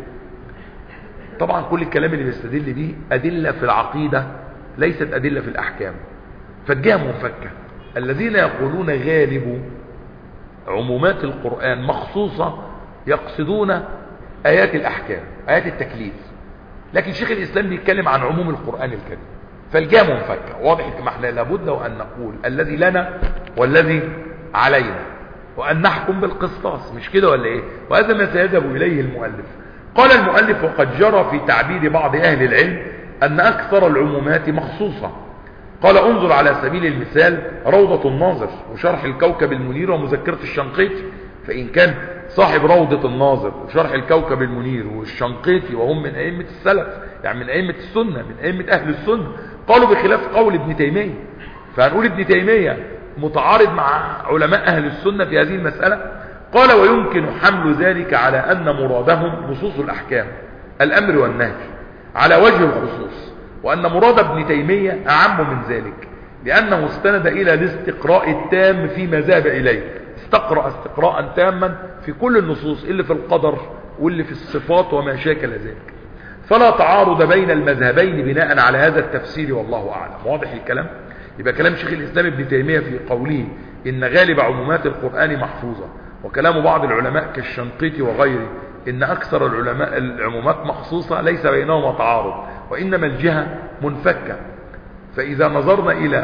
طبعا كل الكلام اللي بيستدل به أدلة في العقيدة ليست أدلة في الأحكام، فالجهة منفكة. الذين يقولون غالب عمومات القرآن مخصوصة يقصدون آيات الأحكام آيات التكليف، لكن شيخ الإسلام بيتكلم عن عموم القرآن الكريم، فالجهة منفكة. واضح كما احنا لابد وأن نقول الذي لنا والذي علينا، وأن نحكم بالقسطاس، مش كده ولا إيه؟ وهذا ما سيذهب إليه المؤلف. قال المؤلف: وقد جرى في تعبير بعض أهل العلم أن أكثر العمومات مخصوصة. قال: انظر على سبيل المثال روضة الناظر وشرح الكوكب المنير ومذكرة الشنقيطي، فإن كان صاحب روضة الناظر وشرح الكوكب المنير والشنقيطي وهم من أئمة السلف، يعني من أئمة السنة، من أئمة أهل السنة، قالوا بخلاف قول ابن تيمية، فهنقول ابن تيمية متعارض مع علماء أهل السنة في هذه المسألة. قال: ويمكن حمل ذلك على أن مرادهم نصوص الأحكام الأمر والنهي على وجه الخصوص، وأن مراد ابن تيمية أعم من ذلك، لأنه استند إلى الاستقراء التام فيما ذهب إليه، استقرأ استقراء تاما في كل النصوص اللي في القدر واللي في الصفات وما شاكل ذلك، فلا تعارض بين المذهبين بناء على هذا التفسير، والله أعلم. واضح الكلام؟ يبقى كلام شيخ الإسلام ابن تيمية في قوله إن غالب عمومات القرآن محفوظة، وكلام بعض العلماء كالشنقيطي وغيره إن أكثر العلماء العمومات مخصوصة، ليس بينهما تعارض، وإنما الجهة منفكة. فإذا نظرنا إلى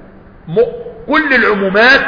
كل العمومات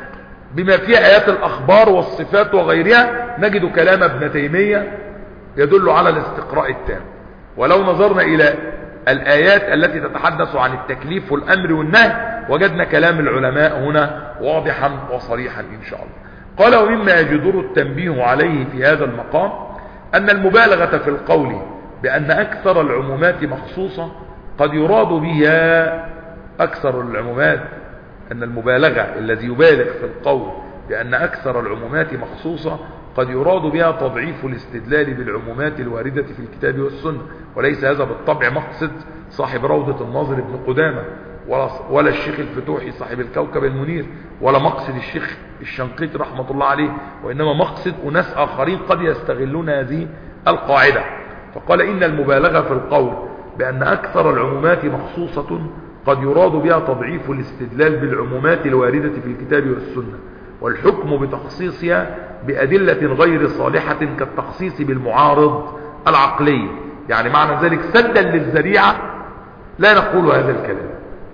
بما فيها آيات الأخبار والصفات وغيرها، نجد كلام ابن تيمية يدل على الاستقراء التام. ولو نظرنا إلى الآيات التي تتحدث عن التكليف والأمر والنهي، وجدنا كلام العلماء هنا واضحا وصريحا إن شاء الله. قال: ومما يجدر التنبيه عليه في هذا المقام أن المبالغة في القول بأن أكثر العمومات مخصوصة قد يراد بها أكثر العمومات، أن المبالغة الذي يبالغ في القول بأن أكثر العمومات مخصوصة قد يراد بها تضعيف الاستدلال بالعمومات الواردة في الكتاب والسنة، وليس هذا بالطبع مقصد صاحب روضة الناظر ابن قدامة، ولا الشيخ الفتوحي صاحب الكوكب المنير، ولا مقصد الشيخ الشنقيطي رحمة الله عليه، وإنما مقصد أناس آخرين قد يستغلون هذه القاعدة. فقال: إن المبالغة في القول بأن أكثر العمومات مخصوصة قد يراد بها تضعيف الاستدلال بالعمومات الواردة في الكتاب والسنة، والحكم بتخصيصها بأدلة غير صالحة كالتخصيص بالمعارض العقلي. يعني معنى ذلك سدا للذريعة لا نقول هذا الكلام،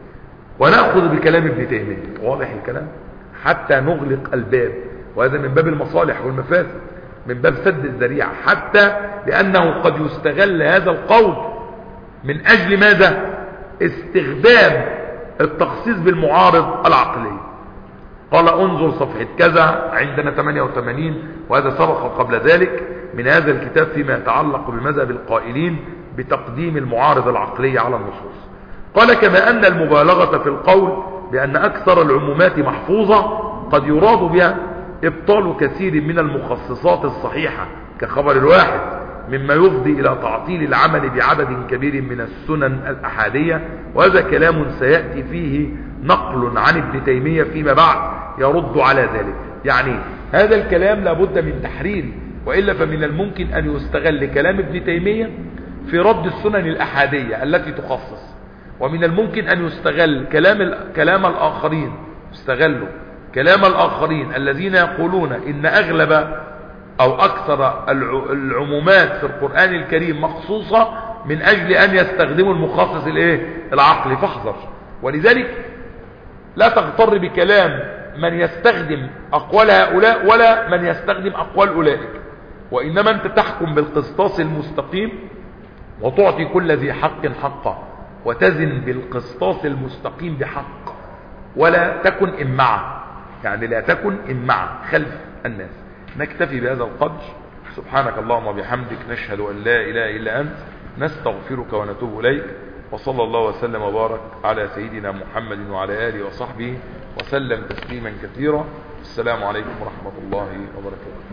ونأخذ بكلام ابن تيمية. واضح الكلام؟ حتى نغلق الباب، وهذا من باب المصالح والمفاسد، من باب سد الذريعة، حتى لأنه قد يستغل هذا القول من أجل ماذا؟ استخدام التخصيص بالمعارض العقلي. قال: انظر صفحة كذا عندنا ثمانية وثمانين، وهذا سبق قبل ذلك من هذا الكتاب فيما يتعلق بمذهب القائلين بتقديم المعارض العقلي على النصوص. قال: كما أن المبالغة في القول بأن أكثر العمومات محفوظة قد يراد بها إبطال كثير من المخصصات الصحيحة كخبر الواحد، مما يفضي إلى تعطيل العمل بعدد كبير من السنن الأحادية، وهذا كلام سيأتي فيه نقل عن ابن تيمية فيما بعد يرد على ذلك. يعني هذا الكلام لابد من تحريره، وإلا فمن الممكن أن يستغل كلام ابن تيمية في رد السنن الأحادية التي تخصص، ومن الممكن أن يستغل كلام كلام الآخرين يستغلوا كلام الآخرين الذين يقولون إن أغلب أو أكثر العمومات في القرآن الكريم مخصوصة، من أجل أن يستخدموا المخصص الإيه؟ العقل. فاحذر. ولذلك لا تغتر بكلام من يستخدم أقوال هؤلاء ولا من يستخدم أقوال أولئك، وإنما أنت تحكم بالقسطاس المستقيم، وتعطي كل ذي حق حقه، وتزن بالقسطاس المستقيم بحق، ولا تكن إمعة، يعني لا تكن إمعة خلف الناس. نكتفي بهذا القدر. سبحانك اللهم وبحمدك، نشهد أن لا إله إلا أنت، نستغفرك ونتوب إليك، وصلى الله وسلم وبارك على سيدنا محمد وعلى آله وصحبه وسلم تسليما كثيرا. السلام عليكم ورحمة الله وبركاته.